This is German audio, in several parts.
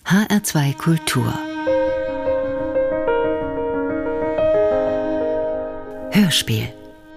HR2 Kultur Hörspiel.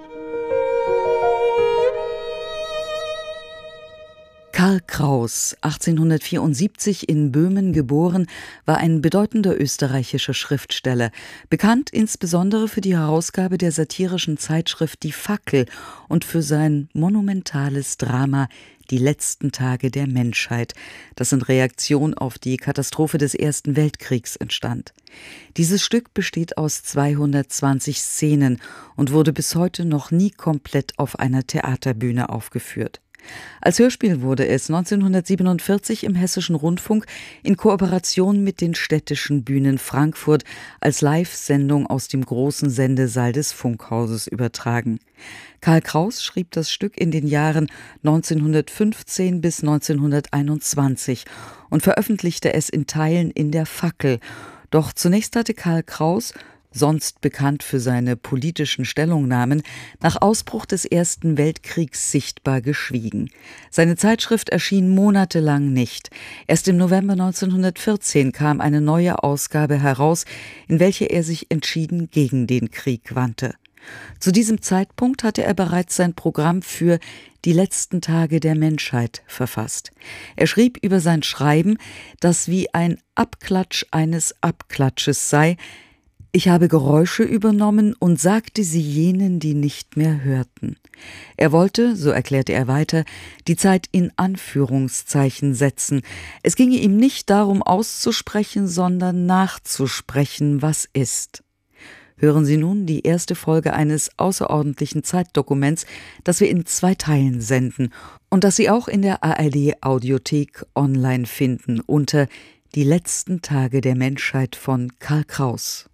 Karl Kraus, 1874 in Böhmen geboren, war ein bedeutender österreichischer Schriftsteller, bekannt insbesondere für die Herausgabe der satirischen Zeitschrift Die Fackel und für sein monumentales Drama Die letzten Tage der Menschheit, das in Reaktion auf die Katastrophe des Ersten Weltkriegs entstand. Dieses Stück besteht aus 220 Szenen und wurde bis heute noch nie komplett auf einer Theaterbühne aufgeführt. Als Hörspiel wurde es 1947 im Hessischen Rundfunk in Kooperation mit den städtischen Bühnen Frankfurt als Live-Sendung aus dem großen Sendesaal des Funkhauses übertragen. Karl Kraus schrieb das Stück in den Jahren 1915 bis 1921 und veröffentlichte es in Teilen in der Fackel. Doch zunächst hatte Karl Kraus, sonst bekannt für seine politischen Stellungnahmen, nach Ausbruch des Ersten Weltkriegs sichtbar geschwiegen. Seine Zeitschrift erschien monatelang nicht. Erst im November 1914 kam eine neue Ausgabe heraus, in welcher er sich entschieden gegen den Krieg wandte. Zu diesem Zeitpunkt hatte er bereits sein Programm für Die letzten Tage der Menschheit verfasst. Er schrieb über sein Schreiben, das wie ein Abklatsch eines Abklatsches sei: Ich habe Geräusche übernommen und sagte sie jenen, die nicht mehr hörten. Er wollte, so erklärte er weiter, die Zeit in Anführungszeichen setzen. Es ginge ihm nicht darum auszusprechen, sondern nachzusprechen, was ist. Hören Sie nun die erste Folge eines außerordentlichen Zeitdokuments, das wir in 2 Teilen senden und das Sie auch in der ARD-Audiothek online finden unter Die letzten Tage der Menschheit von Karl Kraus.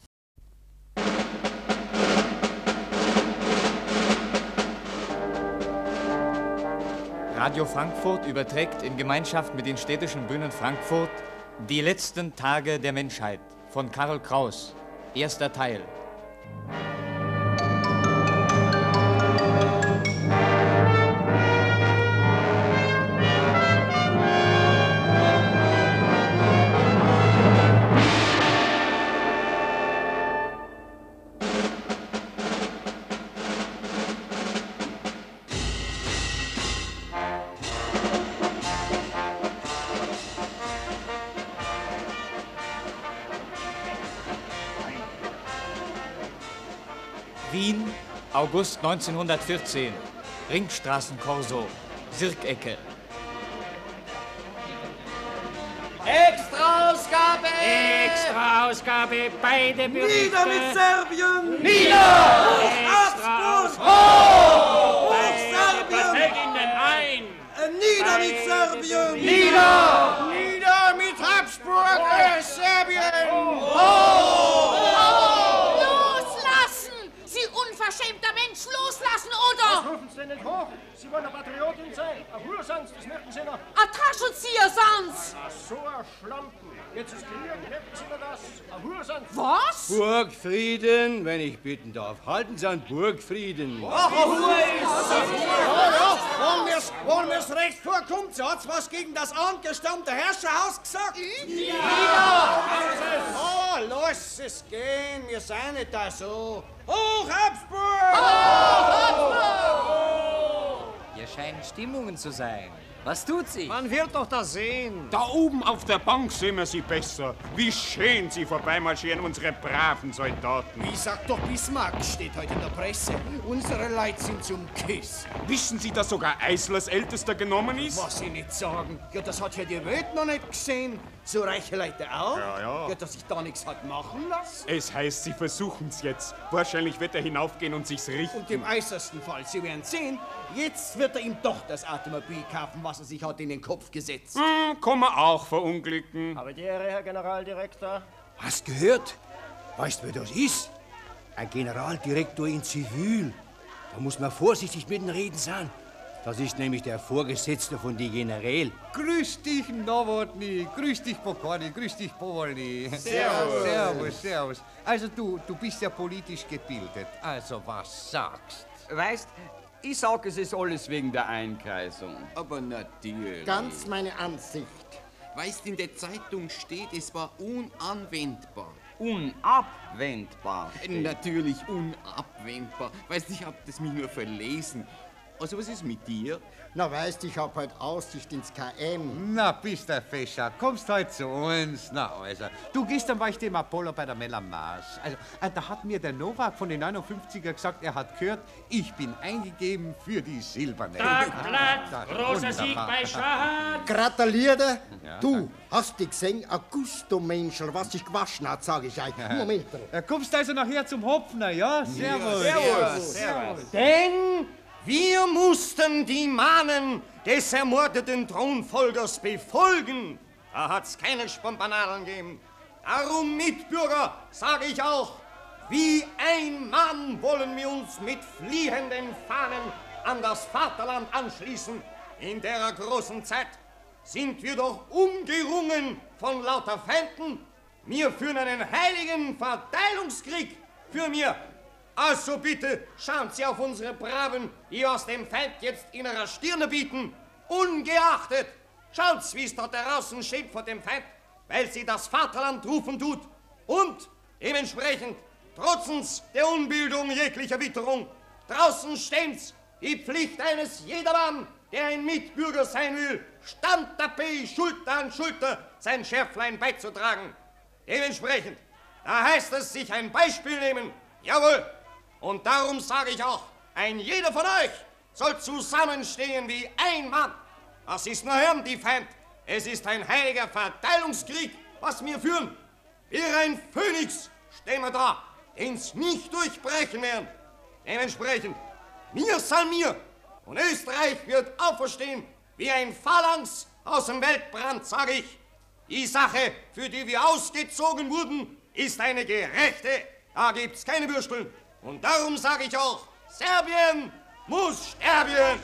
Radio Frankfurt überträgt in Gemeinschaft mit den städtischen Bühnen Frankfurt Die letzten Tage der Menschheit von Karl Kraus. Erster Teil. Wien, August 1914. Ringstraßenkorso, Sirkecke. Extra-Ausgabe! Extra-Ausgabe, beide Berichte. Nieder mit Serbien! Nieder! Habsburg! Hoch! Serbien! Fällt Ihnen ein? Nieder mit Serbien! Nieder! Nieder mit Habsburg! Serbien! Loslassen! Sie unverschämter Mensch, loslassen, oder? Rufen Sie denn nicht hoch? Sie wollen eine Patriotin sein. Ein Hursans, das möchten Sie noch. Ein Taschenzieher sonst! Ach, so ein Schlampen. Jetzt ist Krieg, merken Sie mir das? Ein Hursans. Was? Burgfrieden, wenn ich bitten darf. Halten Sie an Burgfrieden. Wollen wir's recht vorkommt, so hat's was gegen das angestammte Herrscherhaus gesagt? Oh, lass es gehen, wir sind nicht da so. Hoch Habsburg! Hier scheinen Stimmungen zu sein. Was tut sie? Man wird doch da sehen. Da oben auf der Bank sehen wir sie besser. Wie schön sie vorbeimarschieren, unsere braven Soldaten. Wie sagt doch Bismarck, steht heute in der Presse. Unsere Leute sind zum Kiss. Wissen Sie, dass sogar Eislers Ältester genommen ist? Was Sie nicht sagen, ja, das hat ja die Welt noch nicht gesehen. So reiche Leute auch. Ja. Ja, dass sich da nichts hat machen lassen. Es heißt, sie versuchen's jetzt. Wahrscheinlich wird er hinaufgehen und sich's richten. Und im äußersten Fall, Sie werden sehen, jetzt wird er ihm doch das Automobil kaufen, was er sich hat in den Kopf gesetzt. Kann man auch verunglücken. Aber die Ehre, Herr Generaldirektor. Hast gehört? Weißt du, wer das ist? Ein Generaldirektor in Zivil. Da muss man vorsichtig mit den Reden sein. Das ist nämlich der Vorgesetzte von die Generäl. Grüß dich, Nowotny. Grüß dich, Pokorny. Grüß dich, Powolny. Servus. Also du bist ja politisch gebildet. Also was sagst? Weißt, ich sag, es ist alles wegen der Einkreisung. Aber natürlich. Ganz meine Ansicht. Weißt, in der Zeitung steht, es war unanwendbar. Unabwendbar. Natürlich unabwendbar. Weißt, ich hab das mir nur verlesen. Also, was ist mit dir? Na, weißt, ich hab heute Aussicht ins KM. Na, bist der Fischer, kommst heute zu uns. Na, also, du gestern war ich dem Apollo bei der Melamars. Also, da hat mir der Novak von den 59er gesagt, er hat gehört, ich bin eingegeben für die Silberne. Tagblatt, großer Sieg bei Schwarz. Gratuliere. Ja, Du, hast du gesehen, ein Gusto-Menschel, was sich gewaschen hat, sag ich euch. Moment. Kommst also nachher zum Hopfner, ja? Servus. Servus. Denn wir mussten die Mahnen des ermordeten Thronfolgers befolgen. Da hat's keine Spompanadeln gegeben. Darum, Mitbürger, sage ich auch, wie ein Mann wollen wir uns mit fliehenden Fahnen an das Vaterland anschließen. In der großen Zeit sind wir doch umgerungen von lauter Feinden. Wir führen einen heiligen Verteilungskrieg für mir. Also bitte, schauen Sie auf unsere Braven, die aus dem Feind jetzt in ihrer Stirne bieten. Ungeachtet, schaut, wie es dort draußen steht vor dem Feind, weil sie das Vaterland rufen tut. Und dementsprechend, trotzens der Unbildung jeglicher Witterung, draußen steht's, die Pflicht eines jedermann, der ein Mitbürger sein will, Stand dabei, Schulter an Schulter, sein Schärflein beizutragen. Dementsprechend, da heißt es, sich ein Beispiel nehmen. Jawohl. Und darum sage ich auch, ein jeder von euch soll zusammenstehen wie ein Mann. Das ist nur Herrn, die Feind. Es ist ein heiliger Verteilungskrieg, was wir führen. Wie ein Phönix stehen wir da, den's nicht durchbrechen werden. Dementsprechend, mir soll mir und Österreich wird auferstehen wie ein Phalanx aus dem Weltbrand, sage ich. Die Sache, für die wir ausgezogen wurden, ist eine gerechte. Da gibt's keine Würsteln. Und darum sage ich auch, Serbien muss sterben.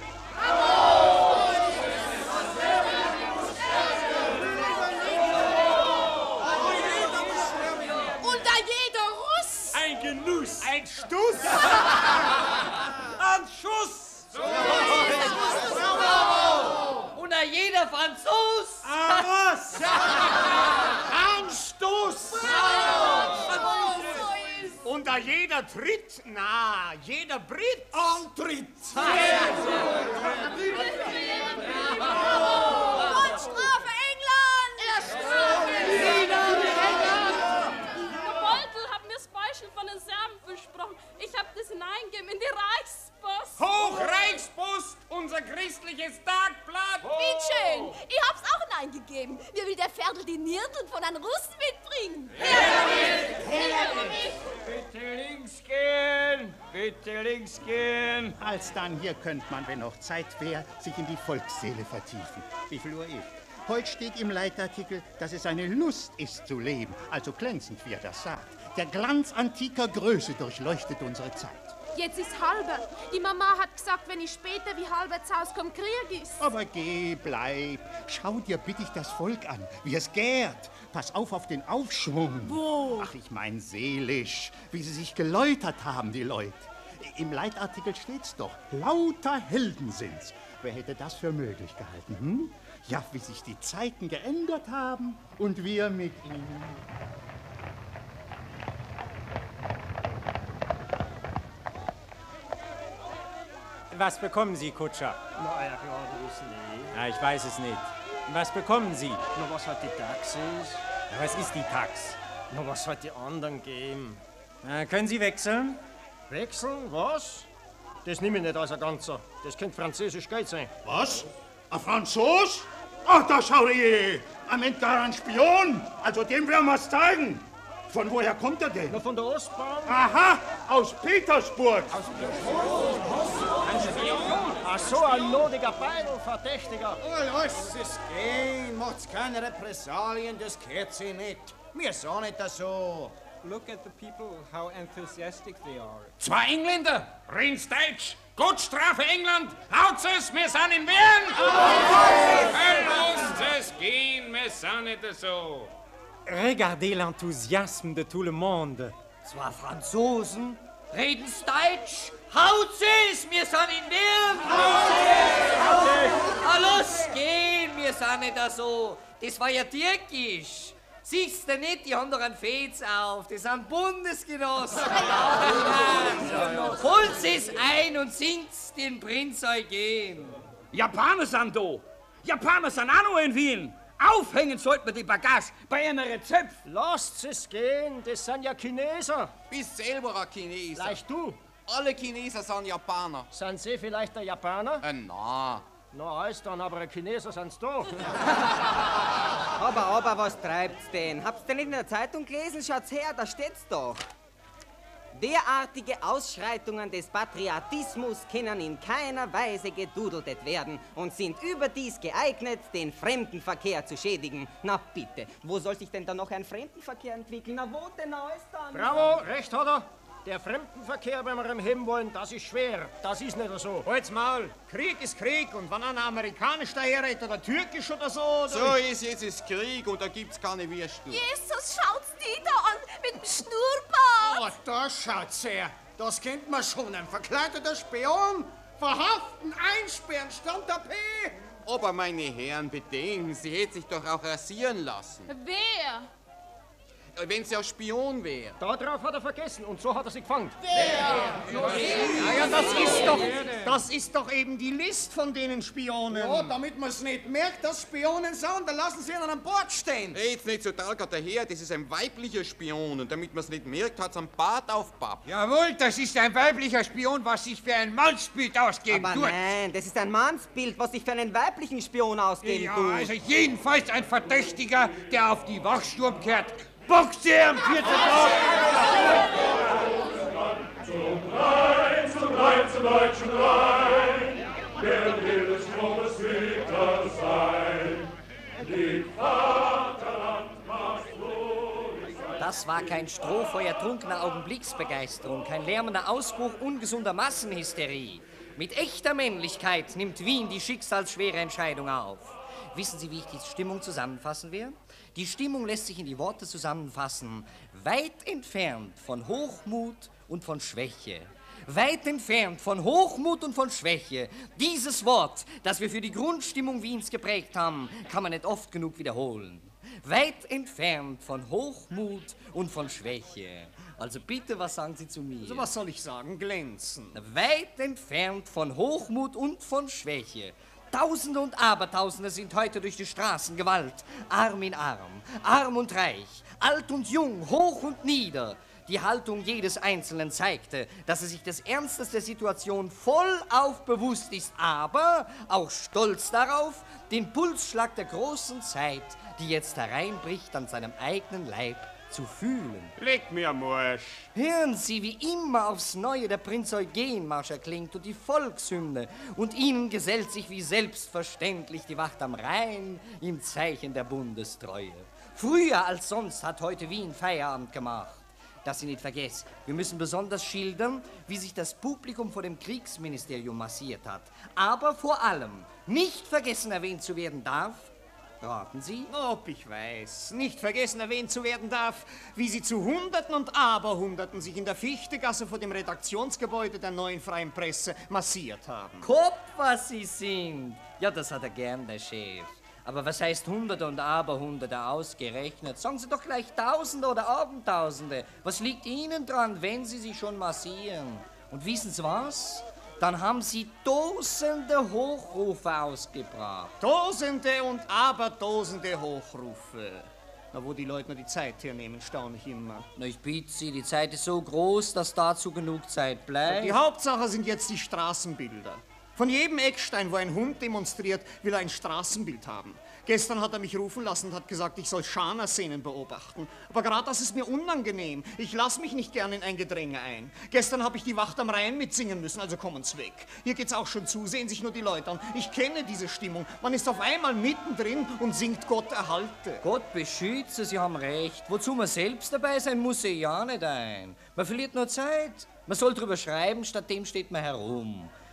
Und da jeder Russ. Ein Genuss. Ein Stuss. Ein Schuss. Und da jeder Franzos. Ein Stoß. Und da jeder tritt, na, jeder Brit Antritt. Und Strafe England. Der Beutel hat mir das Beispiel von den Serben versprochen. Ich hab das hineingegeben in die Reichspost. Hochreichspost, unser christliches Tagblatt. Wie schön. Ich hab's auch hineingegeben. Mir will der Pferdl die Nirteln von einem Russen mitbringen. Bitte links gehen, bitte links gehen. Alsdann, hier könnte man, wenn noch Zeit wäre, sich in die Volksseele vertiefen. Wie viel Uhr ist? Heute steht im Leitartikel, dass es eine Lust ist zu leben, also glänzend, wie er das sagt. Der Glanz antiker Größe durchleuchtet unsere Zeit. Jetzt ist halber. Die Mama hat gesagt, wenn ich später wie halber zu Hause komme, Krieg ist. Aber geh, bleib. Schau dir bitte das Volk an, wie es gärt. Pass auf den Aufschwung. Wo? Ach, ich mein seelisch, wie sie sich geläutert haben, die Leute. Im Leitartikel steht's doch, lauter Helden sind's. Wer hätte das für möglich gehalten, hm? Ja, wie sich die Zeiten geändert haben und wir mit ihnen. Was bekommen Sie, Kutscher? Na, ja, klar, wissen nicht. Ja, ich weiß es nicht. Was bekommen Sie? Na, was halt die Tax ist? Ja, was ist die Tax? Na, was halt die anderen geben? Können Sie wechseln? Wechseln? Was? Das nehme ich nicht als ein Ganzer. Das könnte französisch Geld sein. Was? Ein Franzos? Ach, da schau je! Ein gar ein Spion! Also dem werden wir's zeigen! Von woher kommt er denn? Na, von der Ostbahn. Aha, aus Petersburg! Aus Ach so, ein nodiger Beidel, Verdächtiger. Oh, lasst es gehen, macht's keine Repressalien, das gehört sie nicht. Wir sind nicht so. Look at the people, how enthusiastic they are. Zwei Engländer, reden's Deutsch. Gut, Strafe England. Haut's es, wir sind in Wien. Lasst es gehen, wir sind nicht so. Regardez l'enthousiasme de tout le monde. Zwei Franzosen. Reden's Deutsch. Haut's es, wir sind in Wien. Los, gehen, wir es auch nicht so. Das war ja türkisch. Siehst du nicht, die haben doch einen Fez auf. Das sind Bundesgenossen. Holt es ein und singt's den Prinz Eugen. Japaner sind da. Japaner sind auch noch in Wien. Aufhängen sollten wir die Bagage bei einem Rezept. Lasst es gehen, das sind ja Chineser. Bist selber ein Chineser. Vielleicht du. Alle Chineser sind Japaner. Sind sie vielleicht der Japaner? Na. Na, alles dann, aber Chineser sind's doch. Aber, was treibt's denn? Habt's denn nicht in der Zeitung gelesen? Schaut's her, da steht's doch. Derartige Ausschreitungen des Patriotismus können in keiner Weise gedudelt werden und sind überdies geeignet, den Fremdenverkehr zu schädigen. Na bitte, wo soll sich denn da noch ein Fremdenverkehr entwickeln? Na wo denn alles dann? Bravo, recht hat er. Der Fremdenverkehr, wenn wir ihn heben wollen, das ist schwer. Das ist nicht so. Halt's Maul. Krieg ist Krieg. Und wenn einer amerikanisch daherredet oder türkisch oder so... Oder so ist jetzt ist Krieg und da gibt's keine Würstel. Jesus, schaut's die da an mit dem Schnurrbart. Oh, da schaut's her. Das kennt man schon. Ein verkleideter Spion. Verhaften, einsperren, stand der P. Aber meine Herren, bedenken, sie hätte sich doch auch rasieren lassen. Wer? Wenn sie auch Spion wäre. Darauf hat er vergessen und so hat er sie gefangen. Wer? Ja, das ist doch eben die List von denen Spionen. Ja, damit man es nicht merkt, dass Spionen sind, dann lassen sie ihn an Bord stehen. Jetzt nicht so talgert daher, das ist ein weiblicher Spion und damit man es nicht merkt, hat es einen Bart auf Papp. Jawohl, das ist ein weiblicher Spion, was sich für ein Mannsbild ausgeben Aber tut. Nein, das ist ein Mannsbild, was sich für einen weiblichen Spion ausgeben tut. Ja, also jedenfalls ein Verdächtiger, der auf die Wachsturm kehrt. Boxt ihr am 4. Tag! Zum deutschen Rhein, der will des Stromes Ritter sein. Die Vaterlandmarsch Das war kein Strohfeuer trunkener Augenblicksbegeisterung, kein lärmender Ausbruch ungesunder Massenhysterie. Mit echter Männlichkeit nimmt Wien die schicksalsschwere Entscheidung auf. Wissen Sie, wie ich die Stimmung zusammenfassen will? Die Stimmung lässt sich in die Worte zusammenfassen: weit entfernt von Hochmut und von Schwäche. Weit entfernt von Hochmut und von Schwäche. Dieses Wort, das wir für die Grundstimmung Wiens geprägt haben, kann man nicht oft genug wiederholen. Weit entfernt von Hochmut und von Schwäche. Also bitte, was sagen Sie zu mir? Also was soll ich sagen? Glänzen. Weit entfernt von Hochmut und von Schwäche. Tausende und Abertausende sind heute durch die Straßen Gewalt, Arm in Arm, arm und reich, alt und jung, hoch und nieder. Die Haltung jedes Einzelnen zeigte, dass er sich des Ernstes der Situation vollauf bewusst ist, aber auch stolz darauf, den Pulsschlag der großen Zeit, die jetzt hereinbricht, an seinem eigenen Leib zu fühlen. Leg mir Marsch. Hören Sie, wie immer aufs Neue der Prinz Eugen-Marsch erklingt und die Volkshymne. Und Ihnen gesellt sich wie selbstverständlich die Wacht am Rhein im Zeichen der Bundestreue. Früher als sonst hat heute Wien Feierabend gemacht. Dass Sie nicht vergessen, wir müssen besonders schildern, wie sich das Publikum vor dem Kriegsministerium massiert hat. Aber vor allem nicht vergessen erwähnt zu werden darf, raten Sie? Ob ich weiß. Nicht vergessen erwähnt zu werden darf, wie sie zu Hunderten und Aberhunderten sich in der Fichtegasse vor dem Redaktionsgebäude der Neuen Freien Presse massiert haben. Kopf, was Sie sind! Ja, das hat er gern, der Chef. Aber was heißt Hunderte und Aberhunderte ausgerechnet? Sagen Sie doch gleich Tausende oder Abertausende. Was liegt Ihnen dran, wenn Sie sich schon massieren? Und wissen Sie was? Dann haben Sie Tausende Hochrufe ausgebracht. Tausende und Abertausende Hochrufe. Na, wo die Leute noch die Zeit hernehmen, staune ich immer. Na, ich bitte Sie, die Zeit ist so groß, dass dazu genug Zeit bleibt. Die Hauptsache sind jetzt die Straßenbilder. Von jedem Eckstein, wo ein Hund demonstriert, will er ein Straßenbild haben. Gestern hat er mich rufen lassen und hat gesagt, ich soll Schana-Szenen beobachten. Aber gerade das ist mir unangenehm. Ich lasse mich nicht gern in ein Gedränge ein. Gestern habe ich die Wacht am Rhein mitsingen müssen, also kommen's weg. Hier geht's auch schon zu, sehen sich nur die Leute an. Ich kenne diese Stimmung. Man ist auf einmal mittendrin und singt Gott erhalte. Gott beschütze, Sie haben recht. Wozu man selbst dabei sein muss, sehe ich ja nicht ein. Man verliert nur Zeit. Man soll drüber schreiben, statt dem steht man herum.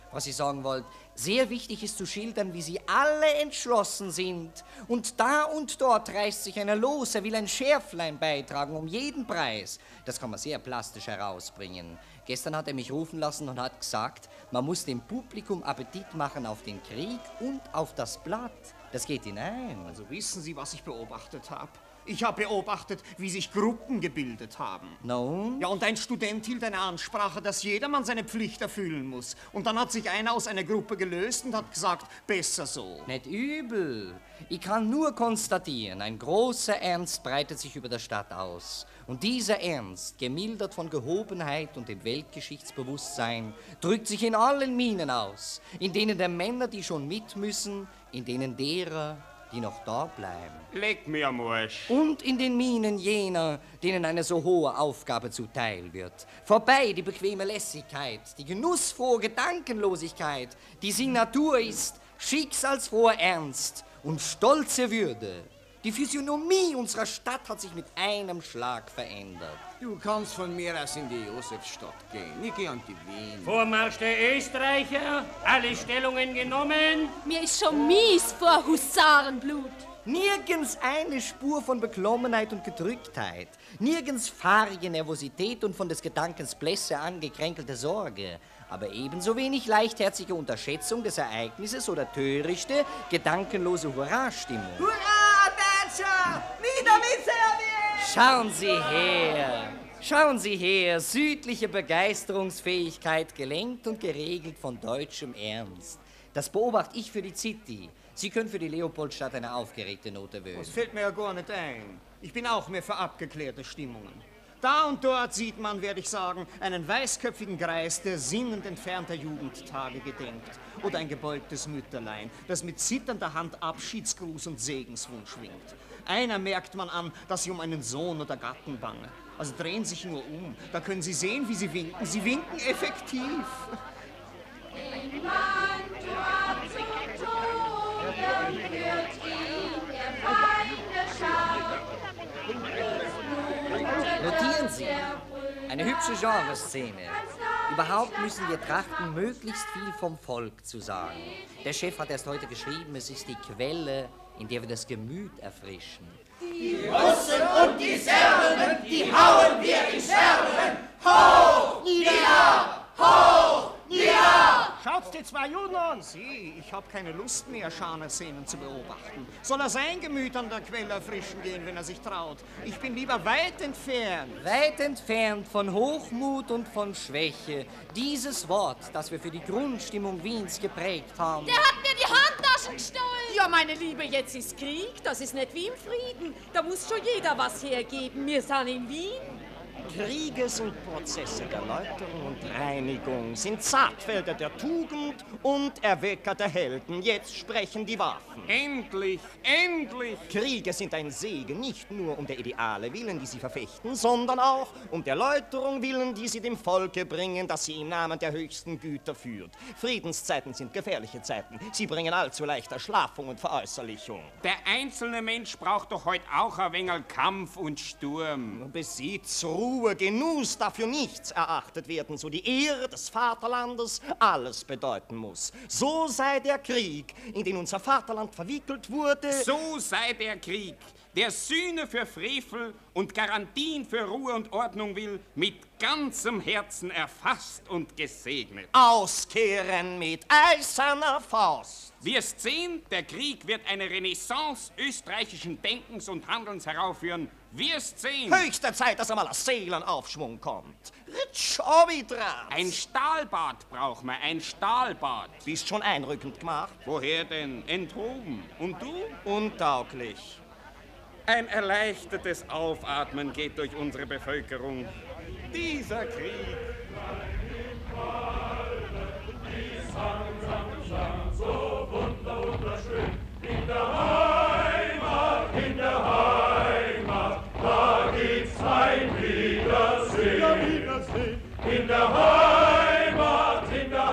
Was ich sagen wollte, sehr wichtig ist zu schildern, wie sie alle entschlossen sind. Und da und dort reißt sich einer los, er will ein Schärflein beitragen, um jeden Preis. Das kann man sehr plastisch herausbringen. Gestern hat er mich rufen lassen und hat gesagt, man muss dem Publikum Appetit machen auf den Krieg und auf das Blatt. Das geht hinein. Also wissen Sie, was ich beobachtet habe? Ich habe beobachtet, wie sich Gruppen gebildet haben. No? Ja, und ein Student hielt eine Ansprache, dass jedermann seine Pflicht erfüllen muss. Und dann hat sich einer aus einer Gruppe gelöst und hat gesagt, besser so. Nicht übel. Ich kann nur konstatieren, ein großer Ernst breitet sich über der Stadt aus. Und dieser Ernst, gemildert von Gehobenheit und dem Weltgeschichtsbewusstsein, drückt sich in allen Minen aus, in denen der Männer, die schon mit müssen, in denen derer, die noch da bleiben. Leg mir am Arsch. Und in den Minen jener, denen eine so hohe Aufgabe zuteil wird. Vorbei die bequeme Lässigkeit, die genussfrohe Gedankenlosigkeit, die Signatur ist, schicksalsfroher Ernst und stolze Würde. Die Physiognomie unserer Stadt hat sich mit einem Schlag verändert. Du kannst von mir aus in die Josefstadt gehen. Ich gehe an die Wien. Vormarsch der Österreicher, alle Stellungen genommen. Mir ist schon mies vor Husarenblut. Nirgends eine Spur von Beklommenheit und Gedrücktheit. Nirgends fahrige Nervosität und von des Gedankens Blässe angekränkelte Sorge. Aber ebenso wenig leichtherzige Unterschätzung des Ereignisses oder törichte, gedankenlose Hurra-Stimmung. Hurra, Thatcher! Nieder mit Serbien! Schauen Sie her! Schauen Sie her! Südliche Begeisterungsfähigkeit, gelenkt und geregelt von deutschem Ernst. Das beobachte ich für die City. Sie können für die Leopoldstadt eine aufgeregte Note wählen. Das fällt mir ja gar nicht ein. Ich bin auch mehr für abgeklärte Stimmungen. Da und dort sieht man, werde ich sagen, einen weißköpfigen Greis, der sinnend entfernter Jugendtage gedenkt. Oder ein gebeugtes Mütterlein, das mit zitternder Hand Abschiedsgruß und Segenswunsch schwingt. Einer merkt man an, dass sie um einen Sohn oder Gatten bange. Also drehen sich nur um. Da können Sie sehen, wie sie winken. Sie winken effektiv. Notieren Sie, eine hübsche Genreszene. Überhaupt müssen wir trachten, möglichst viel vom Volk zu sagen. Der Chef hat erst heute geschrieben, es ist die Quelle, in der wir das Gemüt erfrischen. Die Russen und die Serben, die hauen wir in Scherben. Hoch, nieder, hoch, nieder! Schaut die zwei Juden an! Sieh, ich habe keine Lust mehr, Scharner-Szenen zu beobachten. Soll er sein Gemüt an der Quelle erfrischen gehen, wenn er sich traut? Ich bin lieber weit entfernt. Weit entfernt von Hochmut und von Schwäche. Dieses Wort, das wir für die Grundstimmung Wiens geprägt haben. Der hat mir die Handtaschen gestohlen! Ja, meine Liebe, jetzt ist Krieg. Das ist nicht wie im Frieden. Da muss schon jeder was hergeben. Wir sind in Wien. Kriege sind Prozesse der Läuterung und Reinigung, sind Saatfelder der Tugend und Erwecker der Helden. Jetzt sprechen die Waffen. Endlich, endlich! Kriege sind ein Segen, nicht nur um der Ideale willen, die sie verfechten, sondern auch um der Läuterung willen, die sie dem Volke bringen, das sie im Namen der höchsten Güter führt. Friedenszeiten sind gefährliche Zeiten. Sie bringen allzu leicht Erschlaffung und Veräußerlichung. Der einzelne Mensch braucht doch heute auch ein wenig Kampf und Sturm. Besitz, Ruhe, Genuss darf für nichts erachtet werden, so die Ehre des Vaterlandes alles bedeuten muss. So sei der Krieg, in den unser Vaterland verwickelt wurde. So sei der Krieg, der Sühne für Frevel und Garantien für Ruhe und Ordnung will, mit ganzem Herzen erfasst und gesegnet. Auskehren mit eiserner Faust. Wirst sehen, der Krieg wird eine Renaissance österreichischen Denkens und Handelns heraufführen. Wirst sehen. Höchste Zeit, dass einmal ein Seelenaufschwung kommt. Ritschowitrat. Ein Stahlbad braucht man, ein Stahlbad. Bist schon einrückend gemacht? Woher denn? Enthoben. Und du? Untauglich. Ein erleichtertes Aufatmen geht durch unsere Bevölkerung. Dieser Krieg. So wunderschön. In der Heimat, da gibt's ein Wiedersehen. In der Heimat,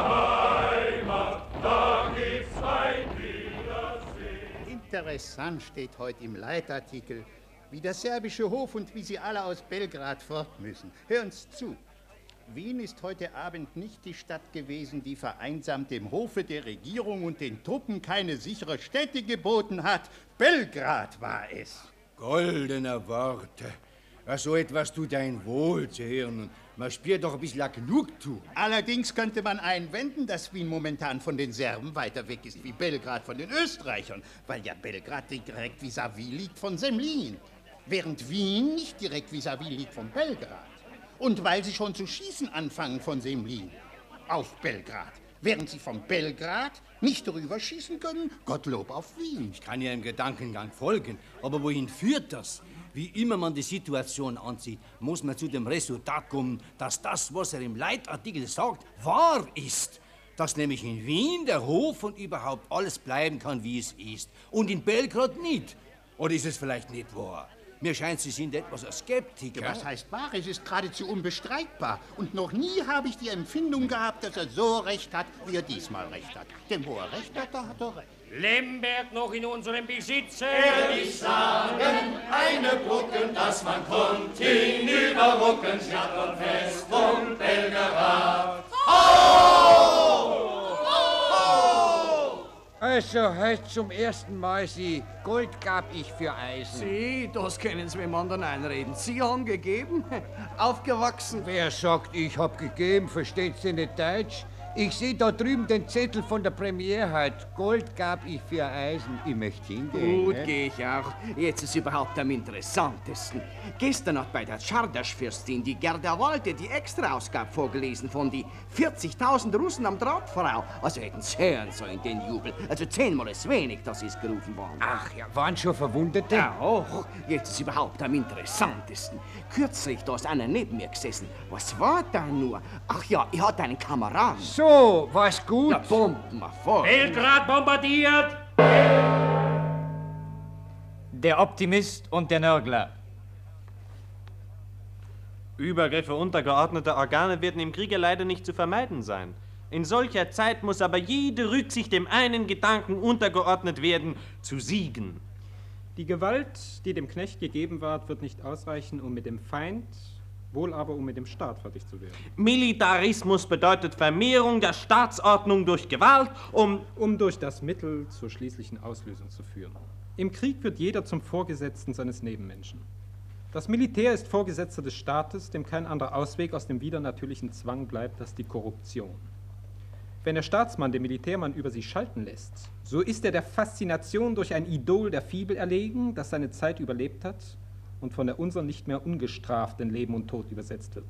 da gibt's ein Wiedersehen. Interessant steht heute im Leitartikel, wie der serbische Hof und wie sie alle aus Belgrad fort müssen. Hören's zu. Wien ist heute Abend nicht die Stadt gewesen, die vereinsamt dem Hofe der Regierung und den Truppen keine sichere Stätte geboten hat. Belgrad war es. Goldene Worte. So etwas tut ein wohl zu hören. Und man spürt doch ein bisschen Genugtuung. Allerdings könnte man einwenden, dass Wien momentan von den Serben weiter weg ist wie Belgrad von den Österreichern, weil ja Belgrad direkt vis-à-vis liegt von Semlin, während Wien nicht direkt vis-à-vis liegt von Belgrad. Und weil sie schon zu schießen anfangen von Semlin auf Belgrad, während sie von Belgrad nicht rüber schießen können, Gottlob auf Wien. Ich kann ja im Gedankengang folgen, aber wohin führt das? Wie immer man die Situation ansieht, muss man zu dem Resultat kommen, dass das, was im Leitartikel sagt, wahr ist. Dass nämlich in Wien der Hof und überhaupt alles bleiben kann, wie es ist. Und in Belgrad nicht. Oder ist es vielleicht nicht wahr? Mir scheint, Sie sind etwas ein Skeptiker. Ja, was heißt wahr? Es ist geradezu unbestreitbar. Und noch nie habe ich die Empfindung gehabt, dass er so recht hat, wie er diesmal recht hat. Denn wo er recht hat, da hat er recht. Lemberg noch in unserem Besitz. Ehrlich sagen, eine Brücke, dass man kommt, hinüber Rucken, Stadt und Festung Belgrad. Also, heute zum ersten Mal, Sie, Gold gab ich für Eisen. Sie, das können Sie mit dem anderen einreden. Sie haben gegeben, aufgewachsen. Wer sagt, ich hab gegeben, versteht Sie nicht Deutsch? Ich sehe da drüben den Zettel von der Premiere heute. Gold gab ich für Eisen. Ich möchte hingehen. Gut, gehe ich auch. Jetzt ist überhaupt am interessantesten. Gestern hat bei der Tscharschafürstin die Gerda Walde die Extraausgabe vorgelesen von die 40.000 Russen am Drahtvorau. Also hätten Sie hören sollen, den Jubel. Also 10-mal ist wenig, dass ist gerufen worden. Ach ja, waren schon Verwundete? Ja, auch. Jetzt ist überhaupt am interessantesten. Kürzlich, da ist einer neben mir gesessen. Was war da nur? Ach ja, ich hatte einen Kameraden. So, war's gut? Ja, Bomben mal vor. Belgrad bombardiert! Der Optimist und der Nörgler. Übergriffe untergeordneter Organe werden im Kriege leider nicht zu vermeiden sein. In solcher Zeit muss aber jede Rücksicht dem einen Gedanken untergeordnet werden, zu siegen. Die Gewalt, die dem Knecht gegeben ward, wird nicht ausreichen, um mit dem Feind, wohl aber um mit dem Staat fertig zu werden. Militarismus bedeutet Vermehrung der Staatsordnung durch Gewalt, um durch das Mittel zur schließlichen Auslösung zu führen. Im Krieg wird jeder zum Vorgesetzten seines Nebenmenschen. Das Militär ist Vorgesetzter des Staates, dem kein anderer Ausweg aus dem widernatürlichen Zwang bleibt als die Korruption. Wenn der Staatsmann den Militärmann über sich schalten lässt, so ist er der Faszination durch ein Idol der Fibel erlegen, das seine Zeit überlebt hat und von der unseren nicht mehr ungestraft in Leben und Tod übersetzt wird.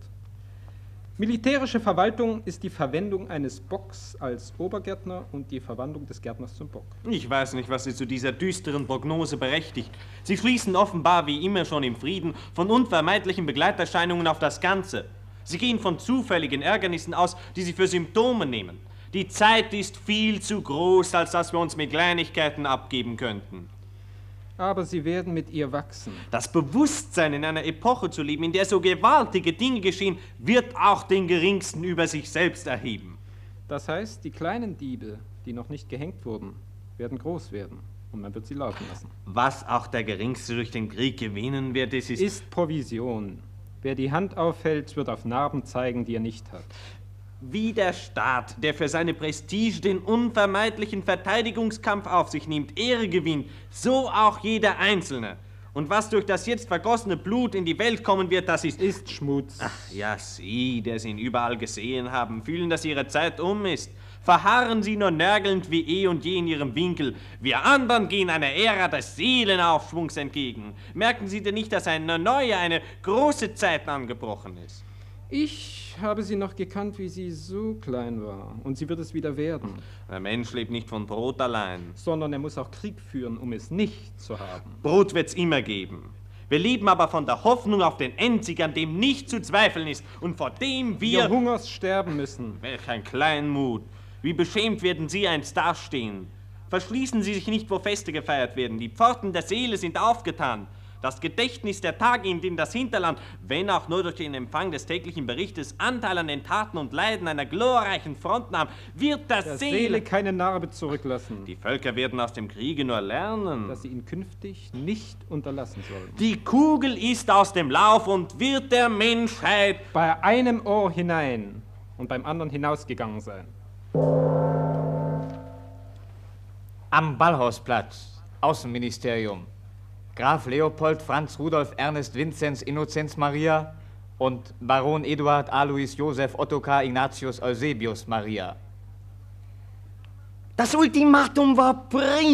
Militärische Verwaltung ist die Verwendung eines Bocks als Obergärtner und die Verwandlung des Gärtners zum Bock. Ich weiß nicht, was Sie zu dieser düsteren Prognose berechtigt. Sie schließen offenbar, wie immer schon im Frieden, von unvermeidlichen Begleiterscheinungen auf das Ganze. Sie gehen von zufälligen Ärgernissen aus, die Sie für Symptome nehmen. Die Zeit ist viel zu groß, als dass wir uns mit Kleinigkeiten abgeben könnten. Aber sie werden mit ihr wachsen. Das Bewusstsein, in einer Epoche zu leben, in der so gewaltige Dinge geschehen, wird auch den Geringsten über sich selbst erheben. Das heißt, die kleinen Diebe, die noch nicht gehängt wurden, werden groß werden und man wird sie laufen lassen. Was auch der Geringste durch den Krieg gewinnen wird, ist Provision. Wer die Hand aufhält, wird auf Narben zeigen, die er nicht hat. Wie der Staat, der für seine Prestige den unvermeidlichen Verteidigungskampf auf sich nimmt, Ehre gewinnt, so auch jeder Einzelne. Und was durch das jetzt vergossene Blut in die Welt kommen wird, das ist Schmutz. Ach ja, Sie, der Sie ihn überall gesehen haben, fühlen, dass Ihre Zeit ist. Verharren Sie nur nörgelnd wie eh und je in Ihrem Winkel. Wir anderen gehen einer Ära des Seelenaufschwungs entgegen. Merken Sie denn nicht, dass eine neue, eine große Zeit angebrochen ist? Ich habe sie noch gekannt, wie sie so klein war. Und sie wird es wieder werden. Der Mensch lebt nicht von Brot allein. Sondern er muss auch Krieg führen, um es nicht zu haben. Brot wird's immer geben. Wir leben aber von der Hoffnung auf den Endsieg, an dem nicht zu zweifeln ist und vor dem wir Hungers sterben müssen. Welch ein Kleinmut. Wie beschämt werden Sie einst dastehen. Verschließen Sie sich nicht, wo Feste gefeiert werden. Die Pforten der Seele sind aufgetan. Das Gedächtnis der Tage, in denen das Hinterland, wenn auch nur durch den Empfang des täglichen Berichtes, Anteil an den Taten und Leiden einer glorreichen Front nahm, wird der Seele keine Narbe zurücklassen. Die Völker werden aus dem Kriege nur lernen, dass sie ihn künftig nicht unterlassen sollen. Die Kugel ist aus dem Lauf und wird der Menschheit bei einem Ohr hinein und beim anderen hinausgegangen sein. Am Ballhausplatz, Außenministerium. Graf Leopold Franz Rudolf Ernest Vinzenz Innozenz Maria und Baron Eduard Alois Joseph Ottokar Ignatius Eusebius Maria. Das Ultimatum war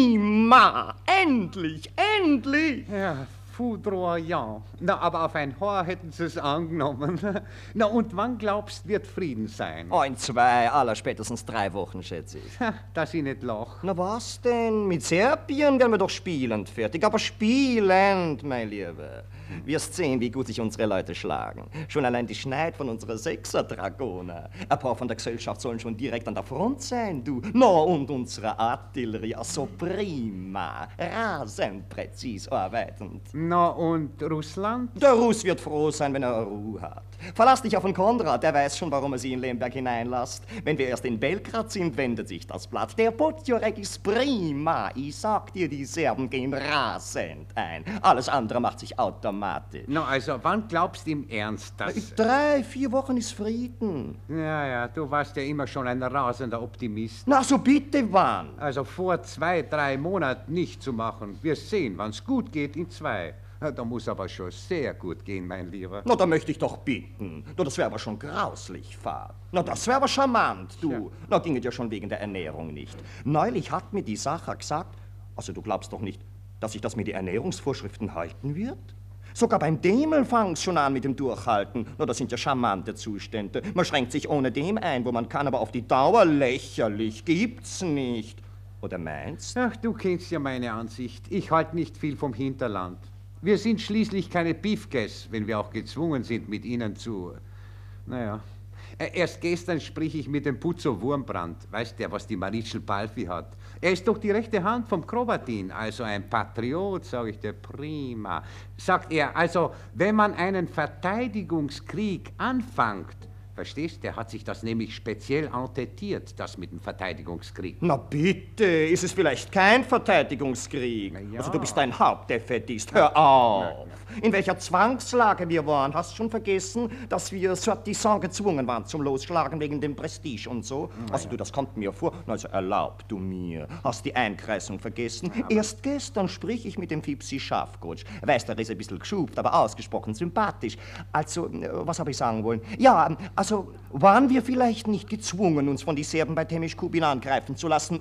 prima! Endlich, endlich! Ja, foudroyant. Na, aber auf ein Haar hätten sie es angenommen. Na, und wann glaubst, wird Frieden sein? Oh, in 2, allerspätestens 3 Wochen, schätze ich. Dass ich nicht lach. Na was denn? Mit Serbien werden wir doch spielend fertig. Aber spielend, mein Lieber. Wirst sehen, wie gut sich unsere Leute schlagen. Schon allein die Schneid von unserer 6er-Dragoner. Ein paar von der Gesellschaft sollen schon direkt an der Front sein, du. Na, und unsere Artillerie, so prima. Rasend präzis arbeitend. Na, und Russland? Der Russ wird froh sein, wenn er Ruhe hat. Verlass dich auf den Konrad, der weiß schon, warum er sie in Lemberg hineinlässt. Wenn wir erst in Belgrad sind, wendet sich das Blatt. Der Podjorek ist prima. Ich sag dir, die Serben gehen rasend ein. Alles andere macht sich automatisch. Na, also, wann glaubst du im Ernst, dass... 3, 4 Wochen ist Frieden. Ja, du warst ja immer schon ein rasender Optimist. Na, so bitte wann? Also vor 2, 3 Monaten nicht zu machen. Wir sehen, wann's gut geht, in 2. Da muss aber schon sehr gut gehen, mein Lieber. Na, da möchte ich doch bitten. Na, das wäre aber schon grauslich, Fahrt. Na, das wäre aber charmant, du. Ja. Na, ginge ja schon wegen der Ernährung nicht. Neulich hat mir die Sache gesagt, also du glaubst doch nicht, dass sich das mit den Ernährungsvorschriften halten wird? Sogar beim Demel fang's schon an mit dem Durchhalten. Na, das sind ja charmante Zustände. Man schränkt sich ohne dem ein, wo man kann, aber auf die Dauer lächerlich. Gibt's nicht. Oder meinst? Ach, du kennst ja meine Ansicht. Ich halte nicht viel vom Hinterland. Wir sind schließlich keine Beefges, wenn wir auch gezwungen sind, mit ihnen zu... Naja, erst gestern sprich ich mit dem Puzzo Wurmbrand. Weißt der, was die Maritschel Palfi hat? Er ist doch die rechte Hand vom Krobatin, also ein Patriot, sage ich dir, prima. Sagt er, also, wenn man einen Verteidigungskrieg anfängt, verstehst, der hat sich das nämlich speziell entêtiert, das mit dem Verteidigungskrieg. Na bitte, ist es vielleicht kein Verteidigungskrieg? Ja. Also du bist ein Hauptdefettist, hör auf. In welcher Zwangslage wir waren, hast du schon vergessen, dass wir soi-disant gezwungen waren zum Losschlagen wegen dem Prestige und so? Also du, das kommt mir vor, also erlaub du mir. Hast die Einkreisung vergessen? Erst gestern sprich ich mit dem Fipsi Schafgotsch. Weißt, er ist ein bisschen geschuft, aber ausgesprochen sympathisch. Also, was habe ich sagen wollen? Ja, also, waren wir vielleicht nicht gezwungen, uns von die Serben bei Temeschkubin angreifen zu lassen,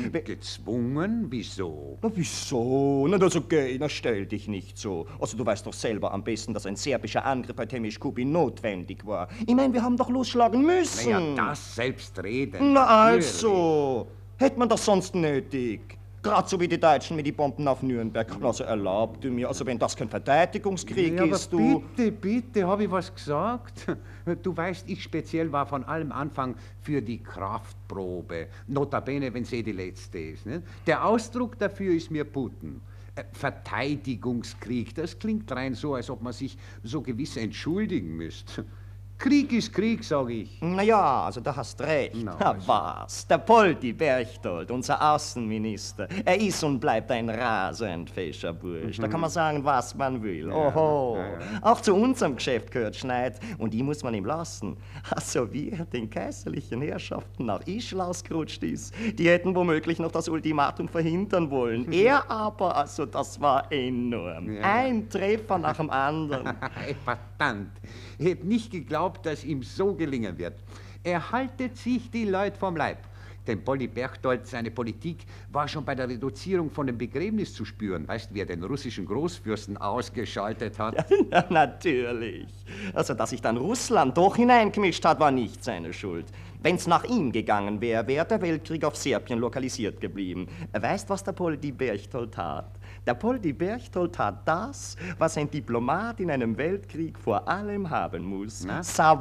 Gezwungen? Wieso? Na, wieso? Na, das ist okay, na, stell dich nicht so. Also, du weißt doch selber am besten, dass ein serbischer Angriff bei Temeschkubin notwendig war. Ich meine, wir haben doch losschlagen müssen. Na ja, das selbstredend. Na also, hätte man das sonst nötig? Gerade so wie die Deutschen mit die Bomben auf Nürnberg. Also erlaubt du mir, also wenn das kein Verteidigungskrieg ja, ist, aber du... Bitte, habe ich was gesagt? Du weißt, ich speziell war von allem Anfang für die Kraftprobe. Notabene, wenn sie die letzte ist. Ne? Der Ausdruck dafür ist mir Putin. Verteidigungskrieg, das klingt rein so, als ob man sich so gewiss entschuldigen müsste. Krieg ist Krieg, sag ich. Na ja, also da hast recht. Na was? Der Poldi Berchtold, unser Außenminister, er ist und bleibt ein rasend fescher Bursch. Da kann man sagen, was man will. Oho. Auch zu unserem Geschäft gehört Schneid und die muss man ihm lassen. Also wie er den kaiserlichen Herrschaften nach Ischl ausgerutscht ist, die hätten womöglich noch das Ultimatum verhindern wollen. Er aber, also das war enorm. Ja. Ein Treffer nach dem anderen. Epatant. Ich hätte nicht geglaubt, dass ihm so gelingen wird. Er haltet sich die Leute vom Leib. Denn Poldi Berchtold, seine Politik, war schon bei der Reduzierung von dem Begräbnis zu spüren. Weißt du, wie er den russischen Großfürsten ausgeschaltet hat? Ja, natürlich. Also, dass sich dann Russland doch hineingemischt hat, war nicht seine Schuld. Wenn's nach ihm gegangen wäre, wäre der Weltkrieg auf Serbien lokalisiert geblieben. Weißt, was der Poldi Berchtold hat? Der Poldi Berchtold hat das, was ein Diplomat in einem Weltkrieg vor allem haben muss.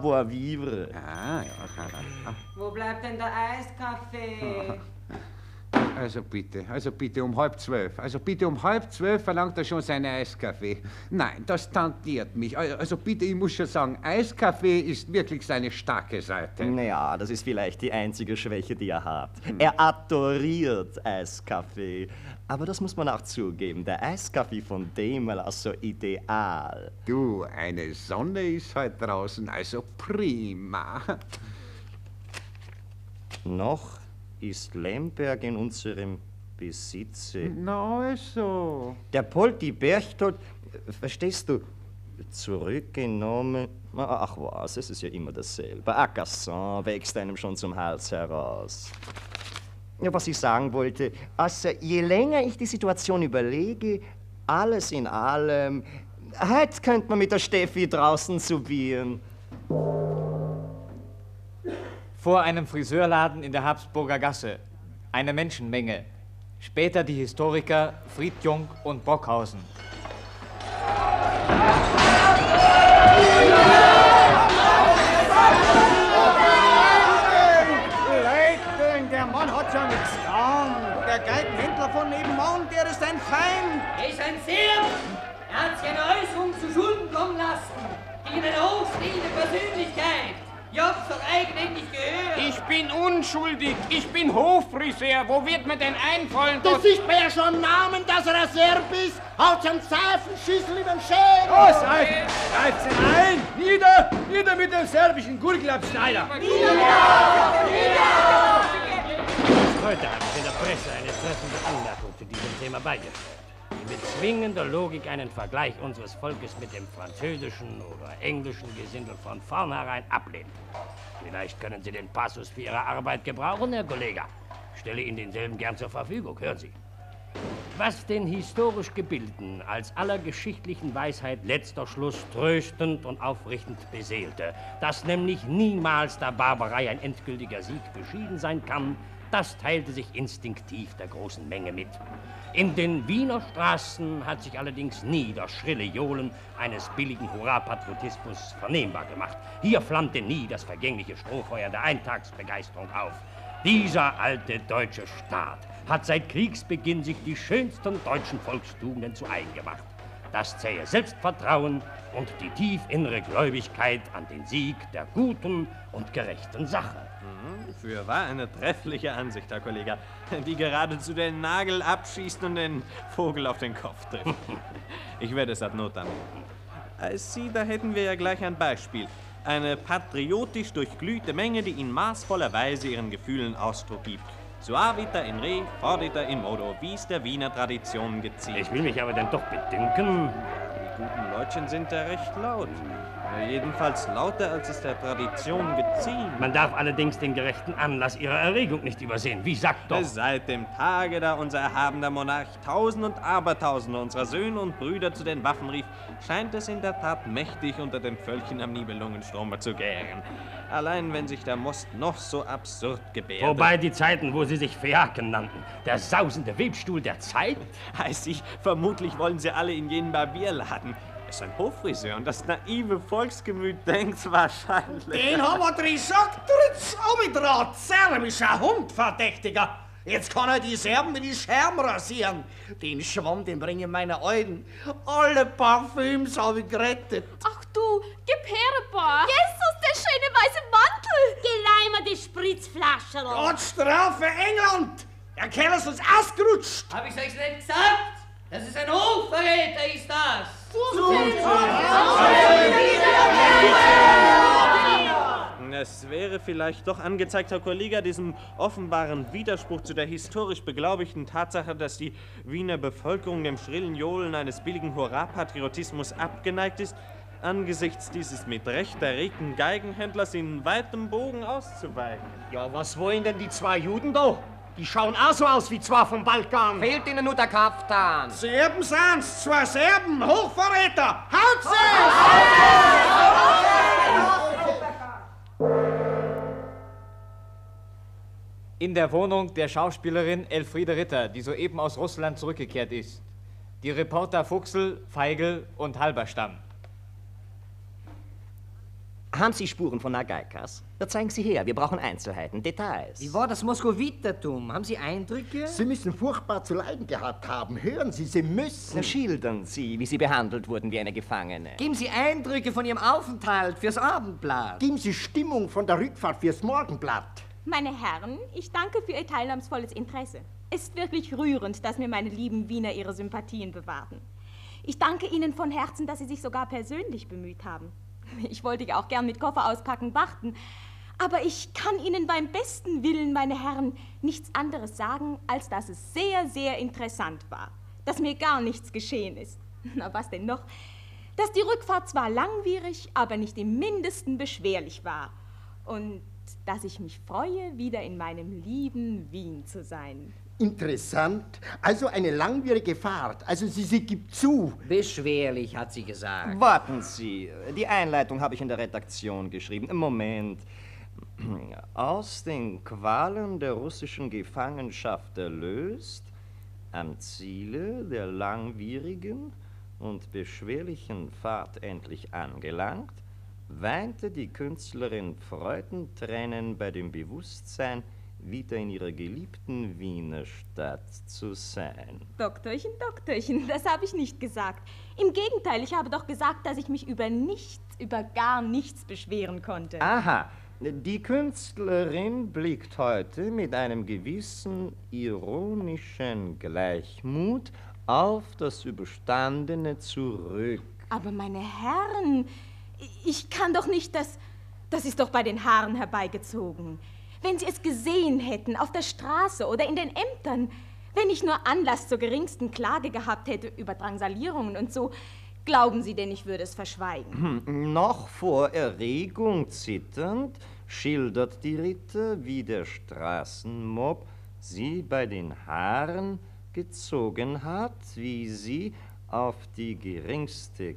Savoir-vivre. Wo bleibt denn der Eiskaffee? Also bitte um 11:30. Also bitte um 11:30 verlangt er schon seinen Eiskaffee. Nein, das tantiert mich. Also bitte, ich muss schon sagen, Eiskaffee ist wirklich seine starke Seite. Naja, das ist vielleicht die einzige Schwäche, die er hat. Er adoriert Eiskaffee. Aber das muss man auch zugeben, der Eiskaffee von dem war so ideal. Du, eine Sonne ist heute draußen, also prima. Noch ist Lemberg in unserem Besitze. Na also. Der Poldi Berchtold, verstehst du, zurückgenommen. Ach was, es ist ja immer dasselbe. Ackerson wächst einem schon zum Hals heraus. Ja, was ich sagen wollte, also je länger ich die Situation überlege, alles in allem, heute könnte man mit der Steffi draußen soupieren. Vor einem Friseurladen in der Habsburger Gasse. Eine Menschenmenge. Später die Historiker Friedjung und Brockhausen. Leute, der Mann hat ja nichts getan. Der Geigenhändler von nebenan, der ist ein Feind. Er ist ein Serb. Er hat sich eine Äußerung zu Schulden kommen lassen. Gegen eine hochstehende Persönlichkeit. Ich hab's doch eigentlich nicht gehört. Ich bin unschuldig. Ich bin Hoffriseur. Wo wird mir denn einfallen, Das sieht man ja schon am Namen, dass er ein Serb ist. Haut zum Seifenschüssel über den Schädel. Los, greift sie ein! Nieder mit dem serbischen Gurgelabschneider! Heute habe ich in der Presse eine treffende Anmerkung zu diesem Thema beigestellt, die mit zwingender Logik einen Vergleich unseres Volkes mit dem französischen oder englischen Gesindel von vornherein ablehnt. Vielleicht können Sie den Passus für Ihre Arbeit gebrauchen, Herr Kollege. Ich stelle Ihnen denselben gern zur Verfügung. Hören Sie. Was den historisch Gebildeten als aller geschichtlichen Weisheit letzter Schluss tröstend und aufrichtend beseelte, dass nämlich niemals der Barbarei ein endgültiger Sieg beschieden sein kann, das teilte sich instinktiv der großen Menge mit. In den Wiener Straßen hat sich allerdings nie das schrille Johlen eines billigen Hurra-Patriotismus vernehmbar gemacht. Hier flammte nie das vergängliche Strohfeuer der Eintagsbegeisterung auf. Dieser alte deutsche Staat hat seit Kriegsbeginn sich die schönsten deutschen Volkstugenden zu eigen gemacht. Das zähe Selbstvertrauen und die tief innere Gläubigkeit an den Sieg der guten und gerechten Sache. Fürwahr eine treffliche Ansicht, Herr Kollege, die geradezu den Nagel abschießt und den Vogel auf den Kopf trifft. Ich werde es ad notam. Als Sie, da hätten wir ja gleich ein Beispiel. Eine patriotisch durchglühte Menge, die in maßvoller Weise ihren Gefühlen Ausdruck gibt. Suaviter in re, forditer in modo, wie es der Wiener Tradition geziemt. Ich will mich aber dann doch bedünken. Die guten Leutchen sind ja recht laut. Ja, jedenfalls lauter, als es der Tradition geziemt. Man darf allerdings den gerechten Anlass ihrer Erregung nicht übersehen. Wie sagt doch... Seit dem Tage, da unser erhabener Monarch Tausend und Abertausende unserer Söhne und Brüder zu den Waffen rief, scheint es in der Tat mächtig unter dem Völkchen am Nibelungenstrome zu gären. Allein wenn sich der Most noch so absurd gebärdet. Wobei die Zeiten, wo sie sich Phäaken nannten, der sausende Webstuhl der Zeit? Heißt ich, vermutlich wollen sie alle in jenen Barbierladen. Er ist ein Hoffriseur und das naive Volksgemüt denkt wahrscheinlich... Den haben wir drin gesagt, tritt's obendraht. Serbischer Hundverdächtiger. Jetzt kann er die Serben mit die Scherben rasieren. Den Schwamm, den bringen meine Alten. Alle Parfüms habe ich gerettet. Ach du, gib her ein paar. Jesus, der schöne weiße Mantel. Geleimer die Spritzflasche. Gott strafe England. Der Kerl ist uns ausgerutscht. Hab ich's euch nicht gesagt? Das ist ein Hochverräter, ist das. Es wäre vielleicht doch angezeigt, Herr Kollege, diesem offenbaren Widerspruch zu der historisch beglaubigten Tatsache, dass die Wiener Bevölkerung dem schrillen Johlen eines billigen Hurra-Patriotismus abgeneigt ist, angesichts dieses mit Recht erregten Geigenhändlers in weitem Bogen auszuweichen. Ja, was wollen denn die zwei Juden da? Die schauen auch so aus wie zwei vom Balkan. Fehlt ihnen nur der Kaftan. Serben sind's, zwei Serben, Hochverräter. Haut sie! In der Wohnung der Schauspielerin Elfriede Ritter, die soeben aus Russland zurückgekehrt ist. Die Reporter Fuchsel, Feigl und Halberstam. Haben Sie Spuren von Nagaikas? Da zeigen Sie her, wir brauchen Einzelheiten, Details. Wie war das Moskowitertum? Haben Sie Eindrücke? Sie müssen furchtbar zu leiden gehabt haben. Hören Sie, Sie müssen... Na, schildern Sie, wie Sie behandelt wurden wie eine Gefangene. Geben Sie Eindrücke von Ihrem Aufenthalt fürs Abendblatt. Geben Sie Stimmung von der Rückfahrt fürs Morgenblatt. Meine Herren, ich danke für Ihr teilnahmsvolles Interesse. Es ist wirklich rührend, dass mir meine lieben Wiener ihre Sympathien bewahrten. Ich danke Ihnen von Herzen, dass Sie sich sogar persönlich bemüht haben. Ich wollte ja auch gern mit Koffer auspacken warten, aber ich kann Ihnen beim besten Willen, meine Herren, nichts anderes sagen, als dass es sehr, sehr interessant war, dass mir gar nichts geschehen ist. Na, was denn noch? Dass die Rückfahrt zwar langwierig, aber nicht im Mindesten beschwerlich war und dass ich mich freue, wieder in meinem lieben Wien zu sein. Interessant. Also eine langwierige Fahrt. Also sie gibt zu. Beschwerlich, hat sie gesagt. Warten Sie, die Einleitung habe ich in der Redaktion geschrieben. Moment. Aus den Qualen der russischen Gefangenschaft erlöst, am Ziele der langwierigen und beschwerlichen Fahrt endlich angelangt, weinte die Künstlerin Freudentränen bei dem Bewusstsein, wieder in ihrer geliebten Wiener Stadt zu sein. Doktorchen, Doktorchen, das habe ich nicht gesagt. Im Gegenteil, ich habe doch gesagt, dass ich mich über nichts, über gar nichts beschweren konnte. Aha, die Künstlerin blickt heute mit einem gewissen ironischen Gleichmut auf das Überstandene zurück. Aber meine Herren, ich kann doch nicht das ist doch bei den Haaren herbeigezogen. Wenn Sie es gesehen hätten, auf der Straße oder in den Ämtern, wenn ich nur Anlass zur geringsten Klage gehabt hätte über Drangsalierungen und so, glauben Sie denn, ich würde es verschweigen? Noch vor Erregung zitternd schildert die Ritter, wie der Straßenmob sie bei den Haaren gezogen hat, wie sie auf die geringste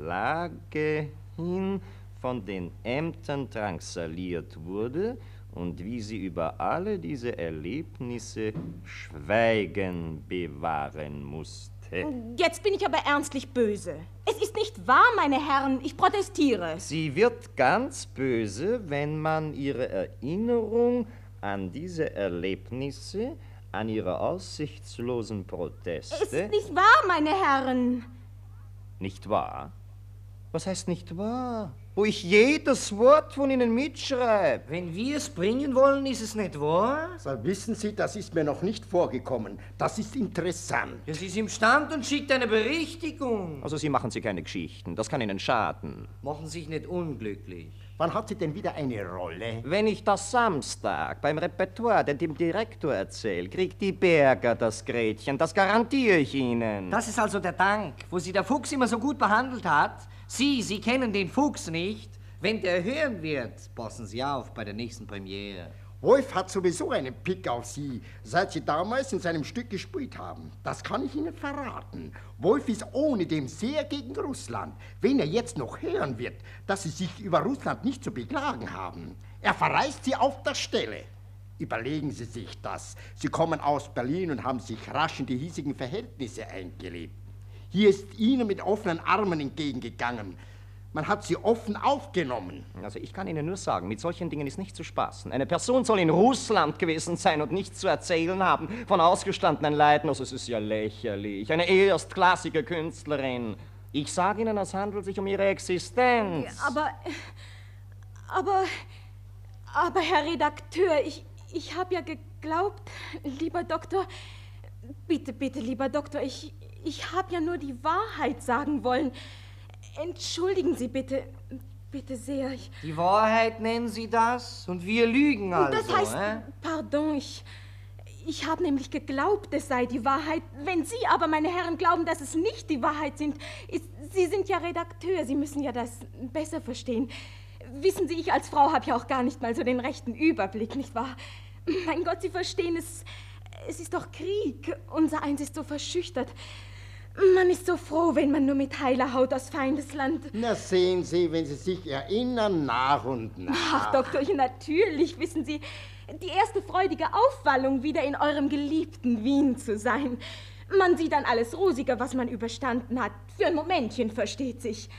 Klage hin von den Ämtern drangsaliert wurde und wie sie über alle diese Erlebnisse Schweigen bewahren musste. Jetzt bin ich aber ernstlich böse. Es ist nicht wahr, meine Herren, ich protestiere. Sie wird ganz böse, wenn man ihre Erinnerung an diese Erlebnisse, an ihre aussichtslosen Proteste... Es ist nicht wahr, meine Herren. Nicht wahr? Was heißt nicht wahr? Wo ich jedes Wort von Ihnen mitschreibe. Wenn wir es bringen wollen, ist es nicht wahr? So, wissen Sie, das ist mir noch nicht vorgekommen. Das ist interessant. Ja, sie ist im Stand und schickt eine Berichtigung. Also Sie machen Sie keine Geschichten, das kann Ihnen schaden. Machen sich nicht unglücklich. Wann hat sie denn wieder eine Rolle? Wenn ich das Samstag beim Repertoire dem Direktor erzähle, kriegt die Berger das Gretchen, das garantiere ich Ihnen. Das ist also der Dank, wo Sie der Fuchs immer so gut behandelt hat. Sie kennen den Fuchs nicht. Wenn der hören wird, passen Sie auf bei der nächsten Premiere. Wolf hat sowieso einen Pick auf Sie, seit Sie damals in seinem Stück gespielt haben. Das kann ich Ihnen verraten. Wolf ist ohnedem sehr gegen Russland. Wenn er jetzt noch hören wird, dass Sie sich über Russland nicht zu beklagen haben, er verreist Sie auf der Stelle. Überlegen Sie sich das. Sie kommen aus Berlin und haben sich rasch in die hiesigen Verhältnisse eingelebt. Hier ist Ihnen mit offenen Armen entgegengegangen. Man hat sie offen aufgenommen. Also ich kann Ihnen nur sagen, mit solchen Dingen ist nicht zu spaßen. Eine Person soll in Russland gewesen sein und nichts zu erzählen haben von ausgestandenen Leiden. Also es ist ja lächerlich. Eine erstklassige Künstlerin. Ich sage Ihnen, es handelt sich um ihre Existenz. Aber, Herr Redakteur, ich habe ja geglaubt, lieber Doktor, bitte, lieber Doktor, ich habe ja nur die Wahrheit sagen wollen. Entschuldigen Sie bitte sehr. Die Wahrheit nennen Sie das? Und wir lügen also, das heißt, pardon, ich habe nämlich geglaubt, es sei die Wahrheit. Wenn Sie aber, meine Herren, glauben, dass es nicht die Wahrheit sind, Sie sind ja Redakteur, Sie müssen ja das besser verstehen. Wissen Sie, ich als Frau habe ja auch gar nicht mal so den rechten Überblick, nicht wahr? Mein Gott, Sie verstehen, es ist doch Krieg. Unser Eins ist so verschüchtert. Man ist so froh, wenn man nur mit heiler Haut aus Feindesland... Na, sehen Sie, wenn Sie sich erinnern, nach und nach. Ach, Doktorchen, natürlich, wissen Sie, die erste freudige Aufwallung, wieder in eurem geliebten Wien zu sein. Man sieht dann alles rosiger, was man überstanden hat. Für ein Momentchen, versteht sich.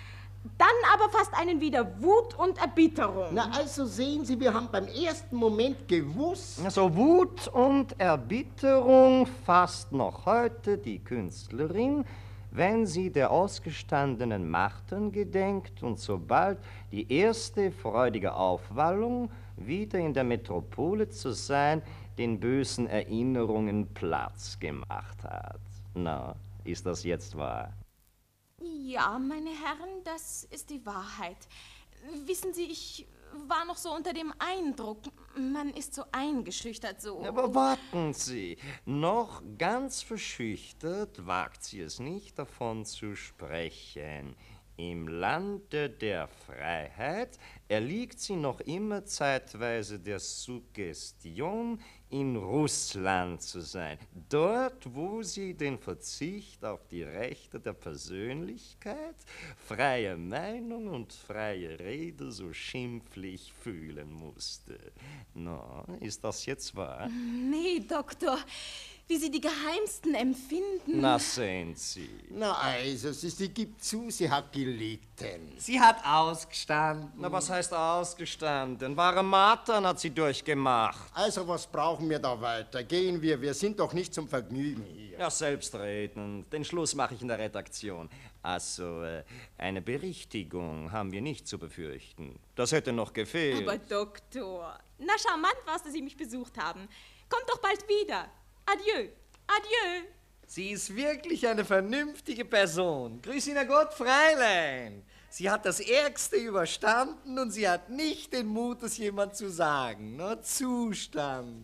Dann aber fasst einen wieder Wut und Erbitterung. Na, also sehen Sie, wir haben beim ersten Moment gewusst... Also Wut und Erbitterung fasst noch heute die Künstlerin, wenn sie der ausgestandenen Martern gedenkt und sobald die erste freudige Aufwallung, wieder in der Metropole zu sein, den bösen Erinnerungen Platz gemacht hat. Na, ist das jetzt wahr? Ja, meine Herren, das ist die Wahrheit. Wissen Sie, ich war noch so unter dem Eindruck, man ist so eingeschüchtert, so... Aber warten Sie, noch ganz verschüchtert wagt sie es nicht, davon zu sprechen. Im Lande der Freiheit erliegt sie noch immer zeitweise der Suggestion, in Russland zu sein. Dort, wo sie den Verzicht auf die Rechte der Persönlichkeit, freie Meinung und freie Rede so schimpflich fühlen musste. Na, ist das jetzt wahr? Nee, Doktor, wie Sie die Geheimsten empfinden. Na, sehen Sie. Na also, sie gibt zu, sie hat gelitten. Sie hat ausgestanden. Na, was heißt ausgestanden? Wahre Martern hat sie durchgemacht. Also, was brauchen wir da weiter? Gehen wir sind doch nicht zum Vergnügen hier. Ja, selbstredend. Den Schluss mache ich in der Redaktion. Also, eine Berichtigung haben wir nicht zu befürchten. Das hätte noch gefehlt. Aber Doktor, na charmant war's, dass Sie mich besucht haben. Kommt doch bald wieder. Adieu, adieu. Sie ist wirklich eine vernünftige Person. Grüß Ihnen Gott, Fräulein. Sie hat das Ärgste überstanden und sie hat nicht den Mut, es jemand zu sagen. Na, Zustand.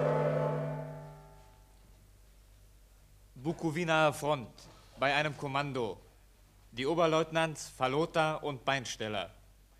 Bukowina Front, bei einem Kommando. Die Oberleutnants Falota und Beinsteller.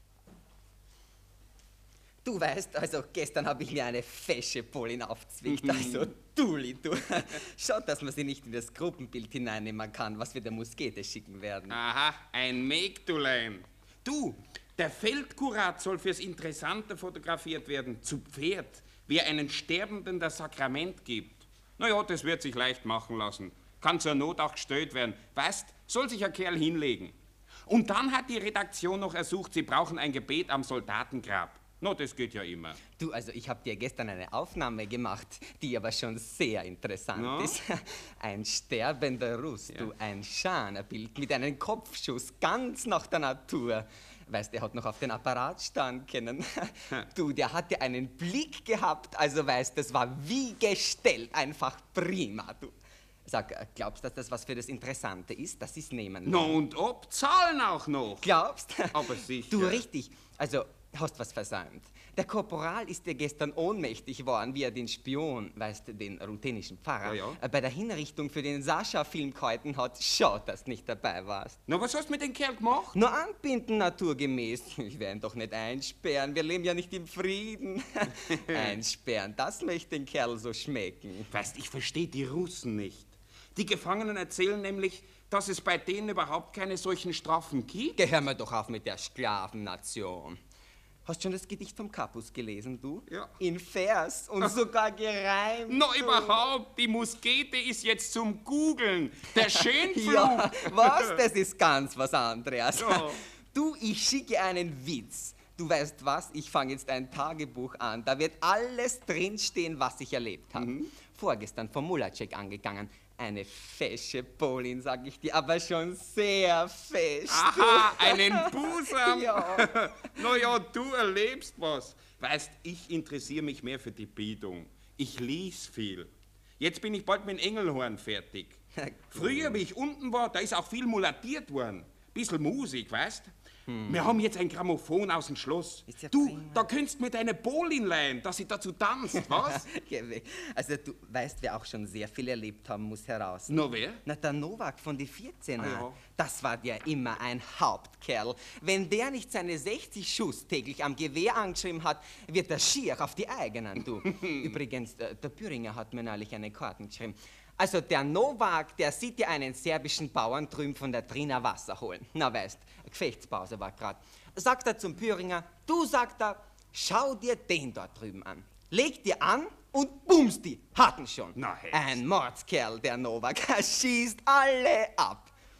Du weißt, also gestern habe ich mir eine fesche Polin aufzwickt, also Dulli, du. Schaut, dass man sie nicht in das Gruppenbild hineinnehmen kann, was wir der Muskete schicken werden. Aha, ein Mägdulein. Du, der Feldkurat soll fürs Interessante fotografiert werden, zu Pferd, wie er einen Sterbenden das Sakrament gibt. Na ja, das wird sich leicht machen lassen. Kann zur Not auch gestellt werden. Weißt, soll sich ein Kerl hinlegen. Und dann hat die Redaktion noch ersucht, sie brauchen ein Gebet am Soldatengrab. No, das geht ja immer. Du, also ich habe dir gestern eine Aufnahme gemacht, die aber schon sehr interessant ist. Ein sterbender Russ, du, ein Schanerbild mit einem Kopfschuss, ganz nach der Natur. Weißt, der hat noch auf den Apparat stehen können. Du, der hatte einen Blick gehabt, also weißt, das war wie gestellt, einfach prima, du. Sag, glaubst du, dass das was für das Interessante ist, dass sie es nehmen? No, und ob, zahlen auch noch. Glaubst? Aber sicher. Du, richtig. Also, hast was versäumt. Der Korporal ist dir gestern ohnmächtig geworden, wie er den Spion, weißt du, den ruthenischen Pfarrer, bei der Hinrichtung für den Sascha-Film gehalten hat. Schau, dass du nicht dabei warst. Na, was hast du mit dem Kerl gemacht? Nur anbinden, naturgemäß. Ich werde ihn doch nicht einsperren, wir leben ja nicht im Frieden. Einsperren, das möchte den Kerl so schmecken. Weißt, ich verstehe die Russen nicht. Die Gefangenen erzählen nämlich, dass es bei denen überhaupt keine solchen Strafen gibt. Gehör mir doch auf mit der Sklavennation. Hast du schon das Gedicht vom Capus gelesen, du? Ja. In Vers und sogar gereimt. No, überhaupt, die Muskete ist jetzt zum Googeln. Der Schönflug. Ja, was? Das ist ganz was anderes. Ja. Du, ich schicke einen Witz. Du weißt was, ich fange jetzt ein Tagebuch an. Da wird alles drinstehen, was ich erlebt habe. Vorgestern vom Mulacek angegangen. Eine fesche Polin, sag ich dir, aber schon sehr fesch. Aha, einen Busam. Ja. Na ja, du erlebst was. Weißt, ich interessiere mich mehr für die Bildung. Ich lies viel. Jetzt bin ich bald mit dem Engelhorn fertig. Früher, wie ich unten war, da ist auch viel mulatiert worden. Bisschen Musik, weißt? Wir haben jetzt ein Grammophon aus dem Schloss. Ist ja du, prima. da könntest du mir deine Polin leihen, dass sie dazu tanzt, was? Geh weg. Also du weißt, wer auch schon sehr viel erlebt haben muss heraus. No, wer? Na, der Novak von die 14er. Ah, ja. Das war der immer ein Hauptkerl. Wenn der nicht seine 60 Schuss täglich am Gewehr angeschrieben hat, wird er schier auf die eigenen, du. Übrigens, der Büringer hat mir neulich eine Karten geschrieben. Also der Novak, der sieht ja einen serbischen Bauern drüben von der Trina Wasser holen. Na weißt, Gefechtspause war grad. Sagt er zum Büringer, du, sagt er, schau dir den dort drüben an. Leg dir an und bums die, hatten schon. Na, Hex. Ein Mordskerl, der Novak, er schießt alle ab.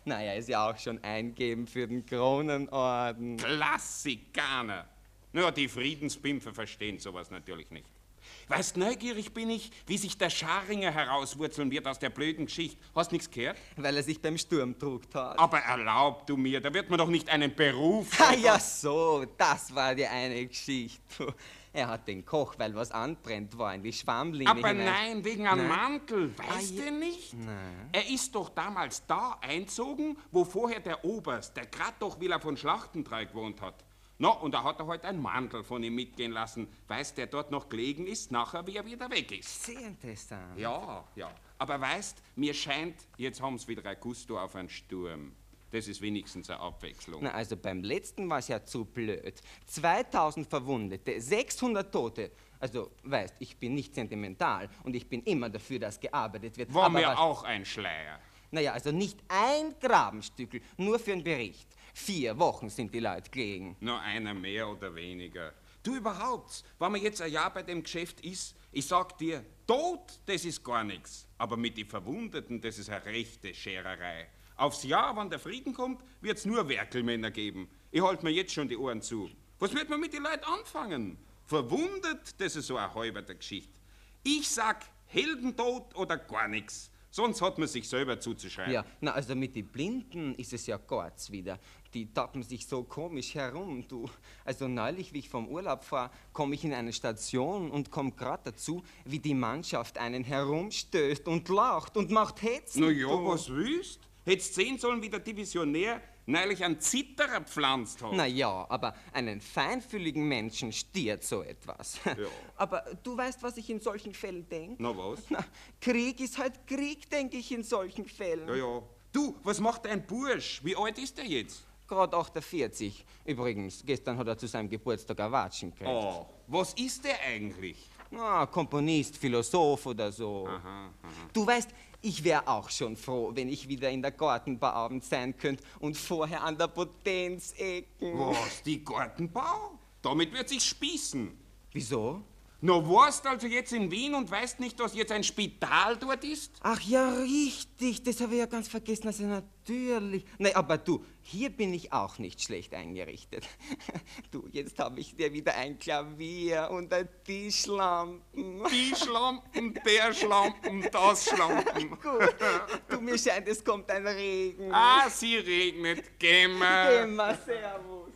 Naja, ist ja auch schon eingeben für den Kronenorden. Klassikaner. Naja, die Friedenspimpfe verstehen sowas natürlich nicht. Weißt, neugierig bin ich, wie sich der Scharinger herauswurzeln wird aus der blöden Geschichte. Hast nichts gehört? Weil er sich beim Sturm trugt hat. Aber erlaub du mir, da wird man doch nicht einen Beruf... Ah ja, so, das war die eine Geschichte. Er hat den Koch, weil was anbrennt war, in die Schwammlinie Aber hinein. nein, wegen einem Nein. Mantel. Weißt du nicht? Nein. Er ist doch damals da einzogen, wo vorher der Oberst, der grad doch Villa von Schlachtentreu gewohnt hat. Na, und da hat er heute einen Mantel von ihm mitgehen lassen. Weißt, der dort noch gelegen ist, nachher, wie er wieder weg ist. Sehr interessant. Ja, ja. Aber weißt, mir scheint, jetzt haben sie wieder ein Gusto auf einen Sturm. Das ist wenigstens eine Abwechslung. Na, also beim letzten war es ja zu blöd. 2000 Verwundete, 600 Tote. Also, weißt, ich bin nicht sentimental und ich bin immer dafür, dass gearbeitet wird. War Aber mir was- auch ein Schleier. Naja, also nicht ein Grabenstückel, nur für einen Bericht. 4 Wochen sind die Leute gelegen. Nur einer mehr oder weniger. Du überhaupt, wenn man jetzt ein Jahr bei dem Geschäft ist, ich sag dir, Tod, das ist gar nichts. Aber mit den Verwundeten, das ist eine rechte Schererei. Aufs Jahr, wenn der Frieden kommt, wird's nur Werkelmänner geben. Ich halt mir jetzt schon die Ohren zu. Was wird man mit den Leuten anfangen? Verwundet, das ist so eine halberte Geschichte. Ich sag Heldentod oder gar nichts. Sonst hat man sich selber zuzuschreiben. Ja, na, also mit den Blinden ist es ja garz wieder. Die tappen sich so komisch herum, du. Also neulich, wie ich vom Urlaub fahr, komme ich in eine Station und komm grad dazu, wie die Mannschaft einen herumstößt und lacht und macht Hetzen. Na ja, du. was willst? Hättest sehen sollen, wie der Divisionär neulich einen Zitterer gepflanzt hat. Na ja, aber einen feinfühligen Menschen stiert so etwas. Ja. Aber du weißt, was ich in solchen Fällen denke? Na was? Na, Krieg ist halt Krieg, denke ich in solchen Fällen. Ja, ja. Du, was macht ein Bursch? Wie alt ist der jetzt? Gerade 48. Übrigens, gestern hat er zu seinem Geburtstag ein Watschen gekriegt. Oh, was ist der eigentlich? Ah, Komponist, Philosoph oder so. Aha. Du weißt, ich wäre auch schon froh, wenn ich wieder in der Gartenbauabend sein könnte und vorher an der Potenzecken. Was, die Gartenbau? Damit wird sich spießen. Wieso? Na, warst also jetzt in Wien und weißt nicht, dass jetzt ein Spital dort ist? Ach ja, richtig, das habe ich ja ganz vergessen, also natürlich. Nein, aber du, hier bin ich auch nicht schlecht eingerichtet. Du, jetzt habe ich dir wieder ein Klavier und ein Tischlampen. Die Schlampen, der Schlampen, das Schlampen. Gut, du, mir scheint, es kommt ein Regen. Ah, sie regnet. Gehen wir. Geh mal, servus.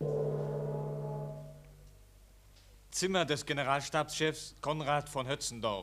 Zimmer des Generalstabschefs Konrad von Hötzendorf.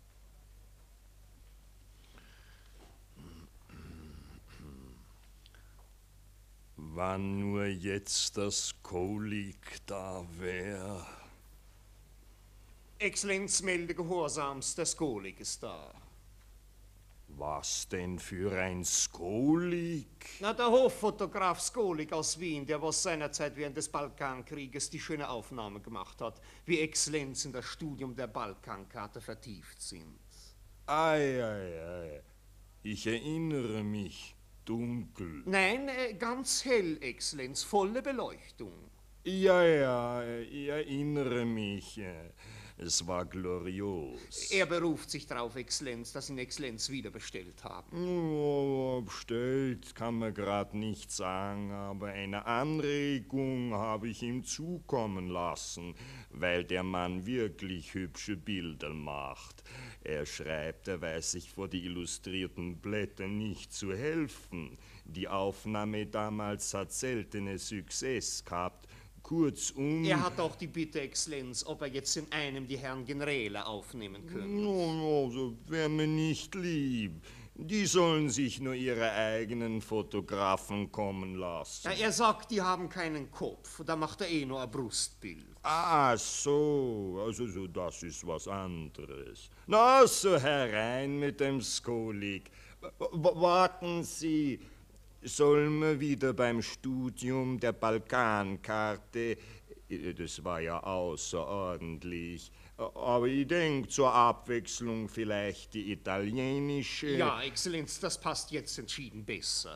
Wann nur jetzt das Kolik da wär. Exzellenz, melde Gehorsams, der Skolik ist da. Was denn für ein Skolik? Na, der Hoffotograf Skolik aus Wien, der was seinerzeit während des Balkankrieges die schöne Aufnahme gemacht hat, wie Exzellenz in das Studium der Balkankarte vertieft sind. Ei. Ich erinnere mich, dunkel. Nein, ganz hell, Exzellenz, volle Beleuchtung. Ja, ich erinnere mich. Es war glorios. Er beruft sich darauf, Exzellenz, dass ihn Exzellenz wieder bestellt haben. Oh, bestellt kann man grad nicht sagen, aber eine Anregung habe ich ihm zukommen lassen, weil der Mann wirklich hübsche Bilder macht. Er schreibt, er weiß sich vor die illustrierten Blätter nicht zu helfen. Die Aufnahme damals hat seltene Success gehabt. Kurzum... Er hat auch die Bitte, Exzellenz, ob er jetzt in einem die Herren Generäle aufnehmen könnte. No, so wär mir nicht lieb. Die sollen sich nur ihre eigenen Fotografen kommen lassen. Ja, er sagt, die haben keinen Kopf, da macht er nur ein Brustbild. Ah, so, also das ist was anderes. Na, so herein mit dem Skolik. Warten Sie, sollen wir wieder beim Studium der Balkankarte, das war ja außerordentlich, aber ich denke zur Abwechslung vielleicht die italienische. Ja, Exzellenz, das passt jetzt entschieden besser.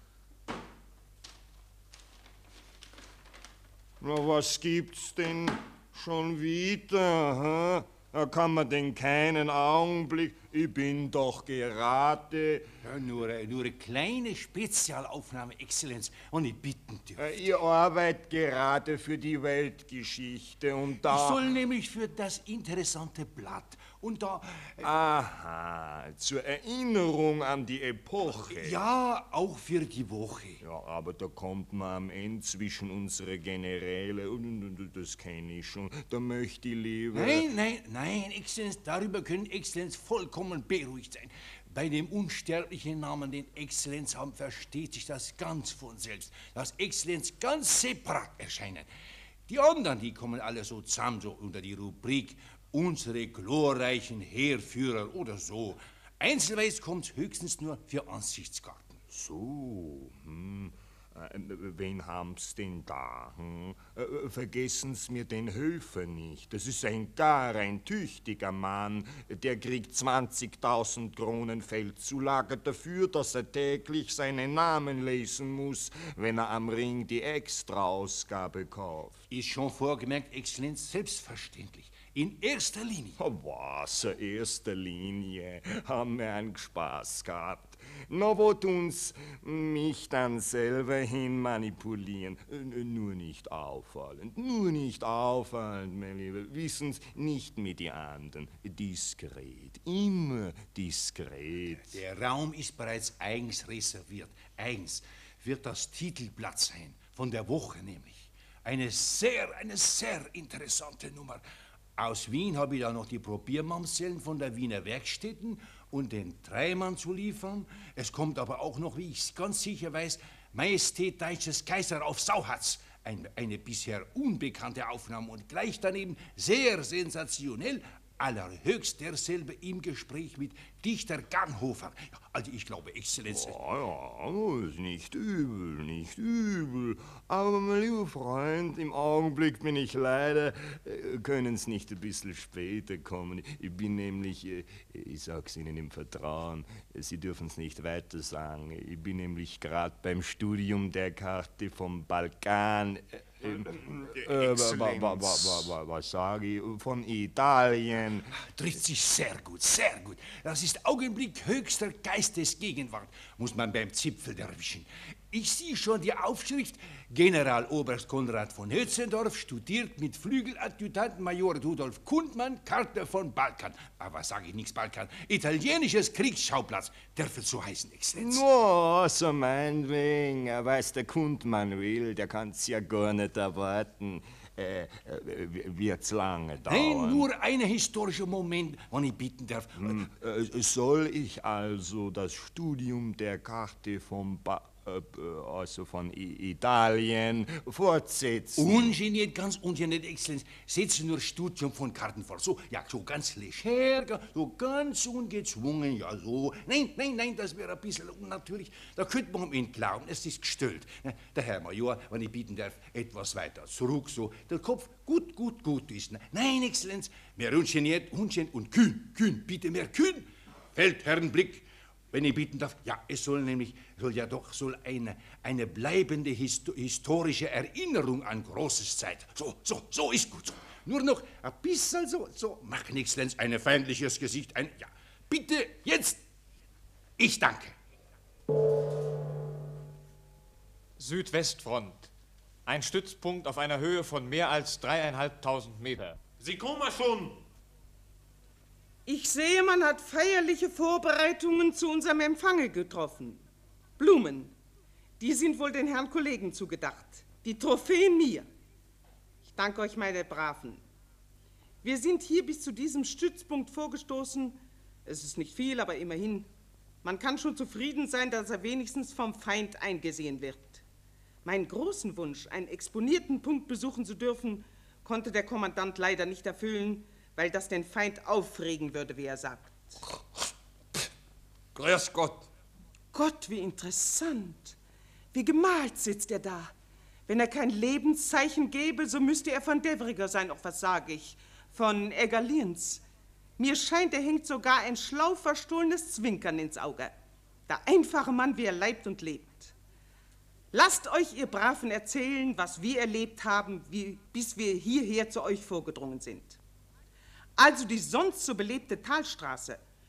Na, was gibt's denn schon wieder? Da kann man denn keinen Augenblick... Ich bin doch gerade... Ja, nur eine kleine Spezialaufnahme, Exzellenz, und ich bitten dürfte. Ich arbeite gerade für die Weltgeschichte und da... Ich soll nämlich für das interessante Blatt und da... Aha, zur Erinnerung an die Epoche. Ja, auch für die Woche. Ja, aber da kommt man am Ende zwischen unsere Generäle und das kenne ich schon. Da möchte ich lieber... Nein, Exzellenz, darüber können Exzellenz vollkommen beruhigt sein. Bei dem unsterblichen Namen, den Exzellenz haben, versteht sich das ganz von selbst, dass Exzellenz ganz separat erscheinen. Die anderen, die kommen alle so zusammen, so unter die Rubrik unsere glorreichen Heerführer oder so. Einzelweise kommt's höchstens nur für Ansichtskarten. So, wen haben's denn da? Vergessen's mir den Höfer nicht. Das ist ein tüchtiger Mann. Der kriegt 20.000 Kronen Feldzulage dafür, dass er täglich seinen Namen lesen muss, wenn er am Ring die Extraausgabe kauft. Ist schon vorgemerkt, Exzellenz, selbstverständlich. In erster Linie. Was, in erster Linie? Haben wir einen Spaß gehabt. Na, wo tun's mich dann selber hin manipulieren? Nur nicht auffallend, mein Lieber. Wissen's, nicht mit die anderen. Diskret, immer diskret. Der Raum ist bereits eigens reserviert. Eigens wird das Titelblatt sein, von der Woche nämlich. Eine sehr interessante Nummer. Aus Wien habe ich da noch die Probiermamsellen von der Wiener Werkstätten und den Dreimann zu liefern. Es kommt aber auch noch, wie ich ganz sicher weiß, Majestät Deutsches Kaiser auf Sauhatz. Eine bisher unbekannte Aufnahme und gleich daneben sehr sensationell, allerhöchst derselbe im Gespräch mit Dichter Ganghofer. Ja, also ich glaube, Exzellenz... Ja, ist nicht übel. Aber, mein lieber Freund, im Augenblick bin ich leider... Können's nicht ein bisschen später kommen? Ich bin nämlich, ich sag's Ihnen im Vertrauen, Sie dürfen's nicht weiter sagen. Ich bin nämlich gerade beim Studium der Karte vom Balkan... was sage ich? Von Italien. Trifft sich sehr gut. Das ist Augenblick höchster Geistesgegenwart, muss man beim Zipfel erwischen. Ich sehe schon die Aufschrift: Generaloberst Konrad von Hötzendorf studiert mit Flügeladjutanten Major Rudolf Kundmann, Karte von Balkan. Aber sage ich nichts Balkan. Italienisches Kriegsschauplatz. Dürfte so heißen, Exzellenz. No, so meinetwegen. Was der Kundmann will, der kann's ja gar nicht erwarten. Wird's lange dauern? Nein, nur ein historischer Moment, wenn ich bitten darf. Soll ich also das Studium der Karte von Italien fortsetzen? Ungeniert, ganz ungeniert, Exzellenz. Setze nur Studium von Karten vor. So ganz leger, so ganz ungezwungen, ja so. Nein, das wäre ein bisschen unnatürlich. Da könnte man ihm glauben, es ist gestellt. Der Herr Major, wenn ich bitten darf, etwas weiter zurück, so. Der Kopf gut ist. Nein, Exzellenz, mehr ungeniert und kühn, bitte mehr kühn. Feldherrenblick. Wenn ich bitten darf, ja, es soll eine bleibende historische Erinnerung an großes Zeit. So ist gut. So. Nur noch ein bisschen so. Machen, Exzellenz, ein feindliches Gesicht. Ja, bitte, jetzt. Ich danke. Südwestfront. Ein Stützpunkt auf einer Höhe von mehr als 3.500 Meter. Sie kommen schon. Ich sehe, man hat feierliche Vorbereitungen zu unserem Empfange getroffen. Blumen, die sind wohl den Herrn Kollegen zugedacht. Die Trophäe mir. Ich danke euch, meine Braven. Wir sind hier bis zu diesem Stützpunkt vorgestoßen. Es ist nicht viel, aber immerhin. Man kann schon zufrieden sein, dass er wenigstens vom Feind eingesehen wird. Meinen großen Wunsch, einen exponierten Punkt besuchen zu dürfen, konnte der Kommandant leider nicht erfüllen, weil das den Feind aufregen würde, wie er sagt. Grüß Gott. Gott, wie interessant. Wie gemalt sitzt er da. Wenn er kein Lebenszeichen gäbe, so müsste er von Devriger sein. Auch was sage ich? Von Eggerliens. Mir scheint, er hängt sogar ein schlau verstohlenes Zwinkern ins Auge. Der einfache Mann, wie er leibt und lebt. Lasst euch, ihr Braven, erzählen, was wir erlebt haben, bis wir hierher zu euch vorgedrungen sind. Also die sonst so belebte Talstraße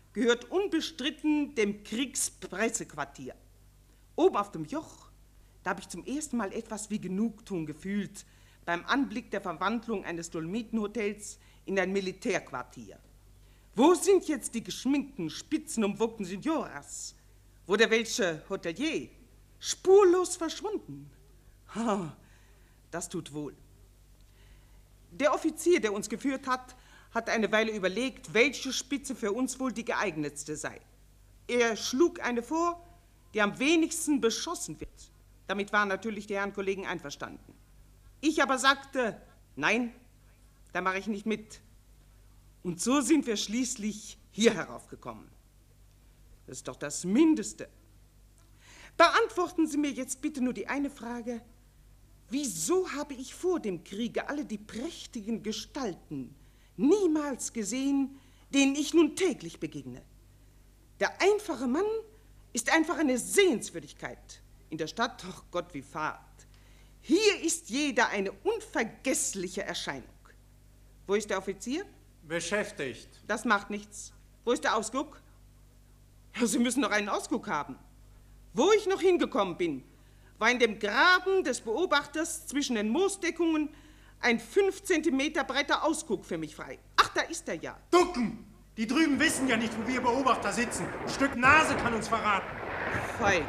gehört unbestritten dem Kriegspressequartier. Oben auf dem Joch, da habe ich zum ersten Mal etwas wie Genugtuung gefühlt beim Anblick der Verwandlung eines Dolomitenhotels in ein Militärquartier. Wo sind jetzt die geschminkten, spitzenumwogten Signoras? Wo der welche Hotelier? Spurlos verschwunden. Ha, das tut wohl. Der Offizier, der uns geführt hat, hat eine Weile überlegt, welche Spitze für uns wohl die geeignetste sei. Er schlug eine vor, die am wenigsten beschossen wird. Damit waren natürlich die Herren Kollegen einverstanden. Ich aber sagte, nein, da mache ich nicht mit. Und so sind wir schließlich hier heraufgekommen. Das ist doch das Mindeste. Beantworten Sie mir jetzt bitte nur die eine Frage. Wieso habe ich vor dem Kriege alle die prächtigen Gestalten niemals gesehen, denen ich nun täglich begegne? Der einfache Mann ist einfach eine Sehenswürdigkeit. In der Stadt, ach Gott, wie Fahrt. Hier ist jeder eine unvergessliche Erscheinung. Wo ist der Offizier? Beschäftigt. Das macht nichts. Wo ist der Ausguck? Ja, Sie müssen noch einen Ausguck haben. Wo ich noch hingekommen bin, war in dem Graben des Beobachters zwischen den Moosdeckungen ein 5 Zentimeter breiter Ausguck für mich frei. Ach, da ist er ja. Ducken! Die drüben wissen ja nicht, wo wir Beobachter sitzen. Ein Stück Nase kann uns verraten. Feigen.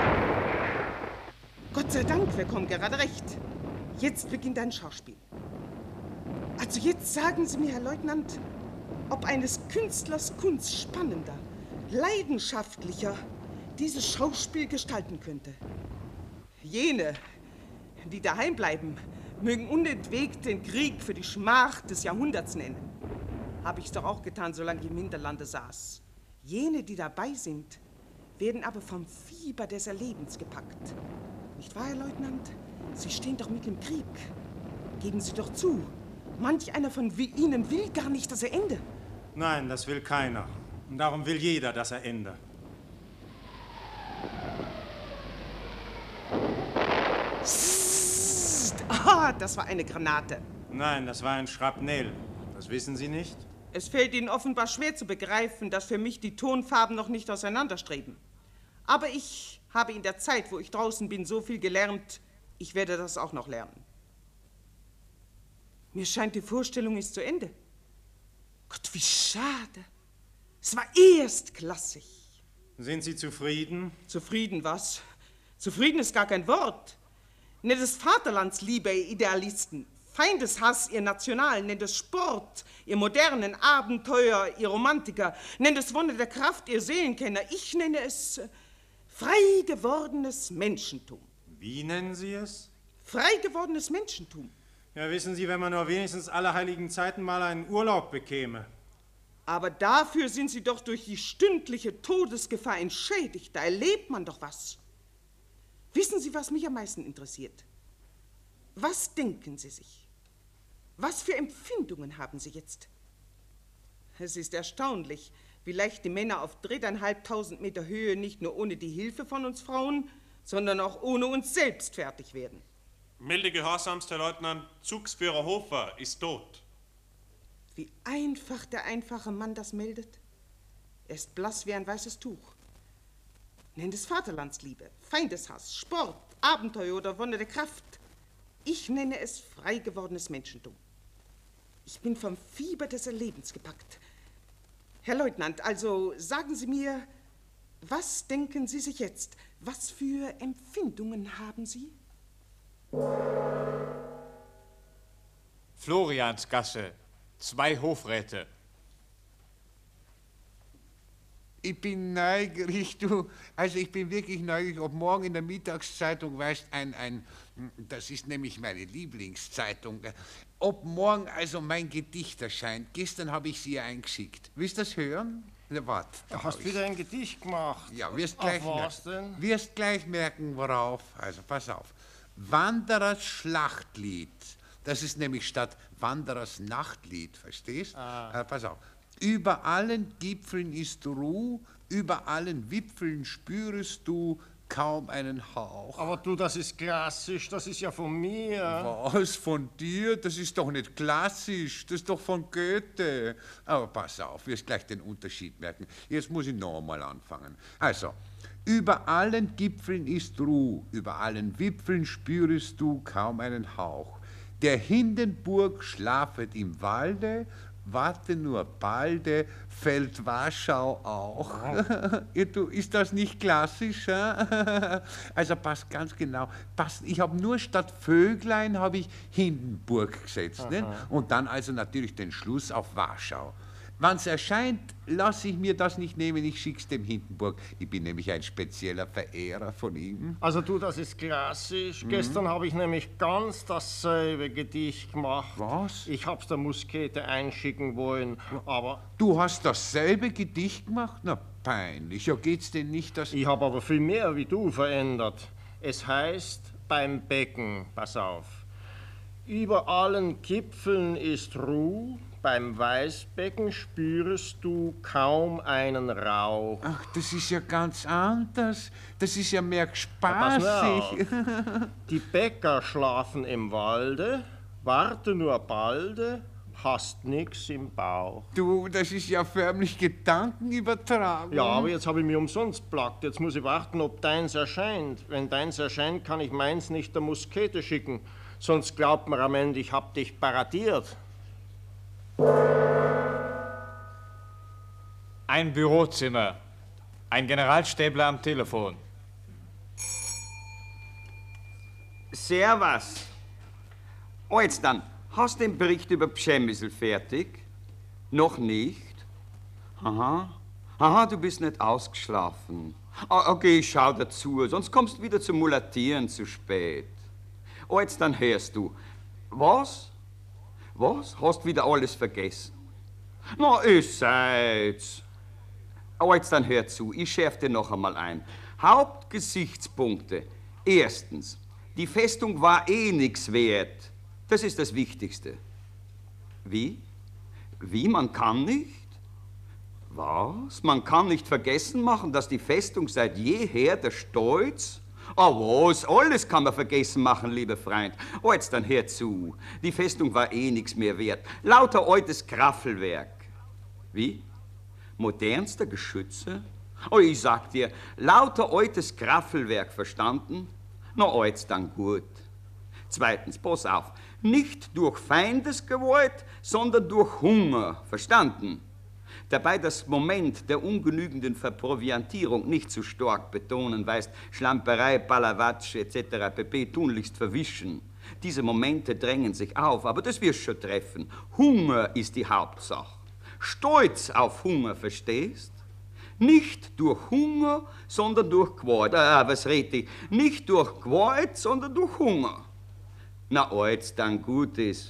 Gott sei Dank, wir kommen gerade recht. Jetzt beginnt ein Schauspiel. Also jetzt sagen Sie mir, Herr Leutnant, ob eines Künstlers Kunst spannender, leidenschaftlicher dieses Schauspiel gestalten könnte. Jene, die daheim bleiben, mögen unentwegt den Krieg für die Schmach des Jahrhunderts nennen. Habe ich's doch auch getan, solange ich im Hinterlande saß. Jene, die dabei sind, werden aber vom Fieber des Erlebens gepackt. Nicht wahr, Herr Leutnant? Sie stehen doch mitten im Krieg. Geben Sie doch zu, manch einer von Ihnen will gar nicht, dass er ende. Nein, das will keiner. Und darum will jeder, dass er ende. Psst! Ah, das war eine Granate. Nein, das war ein Schrapnell. Das wissen Sie nicht? Es fällt Ihnen offenbar schwer zu begreifen, dass für mich die Tonfarben noch nicht auseinanderstreben. Aber ich habe in der Zeit, wo ich draußen bin, so viel gelernt, ich werde das auch noch lernen. Mir scheint, die Vorstellung ist zu Ende. Gott, wie schade. Es war erstklassig. Sind Sie zufrieden? Zufrieden was? Zufrieden ist gar kein Wort. Nennt es Vaterlandsliebe, ihr Idealisten. Feindeshass, ihr Nationalen. Nennt es Sport, ihr modernen Abenteuer, ihr Romantiker. Nennt es Wonne der Kraft, ihr Seelenkenner. Ich nenne es frei gewordenes Menschentum. Wie nennen Sie es? Frei gewordenes Menschentum. Ja, wissen Sie, wenn man nur wenigstens alle heiligen Zeiten mal einen Urlaub bekäme. Aber dafür sind Sie doch durch die stündliche Todesgefahr entschädigt. Da erlebt man doch was. Wissen Sie, was mich am meisten interessiert? Was denken Sie sich? Was für Empfindungen haben Sie jetzt? Es ist erstaunlich, wie leicht die Männer auf 3.500 Meter Höhe nicht nur ohne die Hilfe von uns Frauen, sondern auch ohne uns selbst fertig werden. Melde gehorsamst, Herr Leutnant, Zugsführer Hofer ist tot. Wie einfach der einfache Mann das meldet. Er ist blass wie ein weißes Tuch. Nennt es Vaterlandsliebe, Feindeshass, Sport, Abenteuer oder Wonne der Kraft. Ich nenne es frei gewordenes Menschentum. Ich bin vom Fieber des Erlebens gepackt. Herr Leutnant, also sagen Sie mir, was denken Sie sich jetzt? Was für Empfindungen haben Sie? Floriansgasse, 2 Hofräte. Ich bin neugierig, du. Also ich bin wirklich neugierig, ob morgen in der Mittagszeitung, weißt, das ist nämlich meine Lieblingszeitung, ob morgen also mein Gedicht erscheint. Gestern habe ich sie ja eingeschickt. Willst du das hören? Na, warte. Du hast wieder ein Gedicht gemacht. Ja, wirst gleich Auf was denn? Wirst gleich merken, worauf. Also pass auf. Wanderers Schlachtlied. Das ist nämlich statt Wanderers Nachtlied, verstehst? Pass auf. Über allen Gipfeln ist Ruh, über allen Wipfeln spürest du kaum einen Hauch. Aber du, das ist klassisch, das ist ja von mir. Was, von dir? Das ist doch nicht klassisch, das ist doch von Goethe. Aber pass auf, wirst gleich den Unterschied merken. Jetzt muss ich noch einmal anfangen. Also, über allen Gipfeln ist Ruh, über allen Wipfeln spürest du kaum einen Hauch. Der Hindenburg schlafet im Walde, warte nur balde, fällt Warschau auch. Du, ist das nicht klassisch? Also passt ganz genau. Passt. Ich habe nur statt Vöglein habe ich Hindenburg gesetzt. Ne? Und dann also natürlich den Schluss auf Warschau. Wann's erscheint, lasse ich mir das nicht nehmen, ich schick's dem Hindenburg. Ich bin nämlich ein spezieller Verehrer von ihm. Also du, das ist klassisch. Gestern habe ich nämlich ganz dasselbe Gedicht gemacht. Was? Ich hab's der Muskete einschicken wollen, aber... Du hast dasselbe Gedicht gemacht? Na, peinlich. Ja, geht's denn nicht, dass... Ich habe aber viel mehr wie du verändert. Es heißt beim Becken, pass auf. Über allen Gipfeln ist Ruh, beim Weißbecken spürest du kaum einen Rauch. Ach, das ist ja ganz anders. Das ist ja mehr Pass nur spaßig. auf. Die Bäcker schlafen im Walde, warte nur balde, hast nix im Bauch. Du, das ist ja förmlich Gedankenübertragung. Ja, aber jetzt habe ich mich umsonst plagt. Jetzt muss ich warten, ob deins erscheint. Wenn deins erscheint, kann ich meins nicht der Muskete schicken. Sonst glaubt man am Ende, ich hab dich paradiert. Ein Bürozimmer. Ein Generalstäbler am Telefon. Servus. Oh, jetzt dann. Hast du den Bericht über Pschemissel fertig? Noch nicht? Aha. Aha, du bist nicht ausgeschlafen. Okay, ich schau dazu, sonst kommst du wieder zum Mulatieren zu spät. Oh, jetzt dann hörst du. Was? Was? Hast wieder alles vergessen? Na, ich seid's. Aber jetzt dann hör zu, ich schärf dir noch einmal ein. Hauptgesichtspunkte. Erstens, die Festung war eh nix wert. Das ist das Wichtigste. Wie? Wie? Man kann nicht? Was? Man kann nicht vergessen machen, dass die Festung seit jeher der Stolz... was? Alles kann man vergessen machen, lieber Freund. Oh, jetzt dann hör zu. Die Festung war eh nix mehr wert. Lauter altes Graffelwerk. Wie? Modernster Geschütze? Oh, ich sag dir, lauter altes Graffelwerk, verstanden? Na, jetzt dann gut. Zweitens, pass auf. Nicht durch Feindesgewalt, sondern durch Hunger, verstanden? Dabei das Moment der ungenügenden Verproviantierung nicht zu stark betonen, weißt, Schlamperei, Balawatsch etc. pp. Tunlichst verwischen. Diese Momente drängen sich auf, aber das wirst schon treffen. Hunger ist die Hauptsache. Stolz auf Hunger, verstehst? Nicht durch Hunger, sondern durch Gewalt. Was red ich? Nicht durch Gewalt, sondern durch Hunger. Na, jetzt dann gut ist.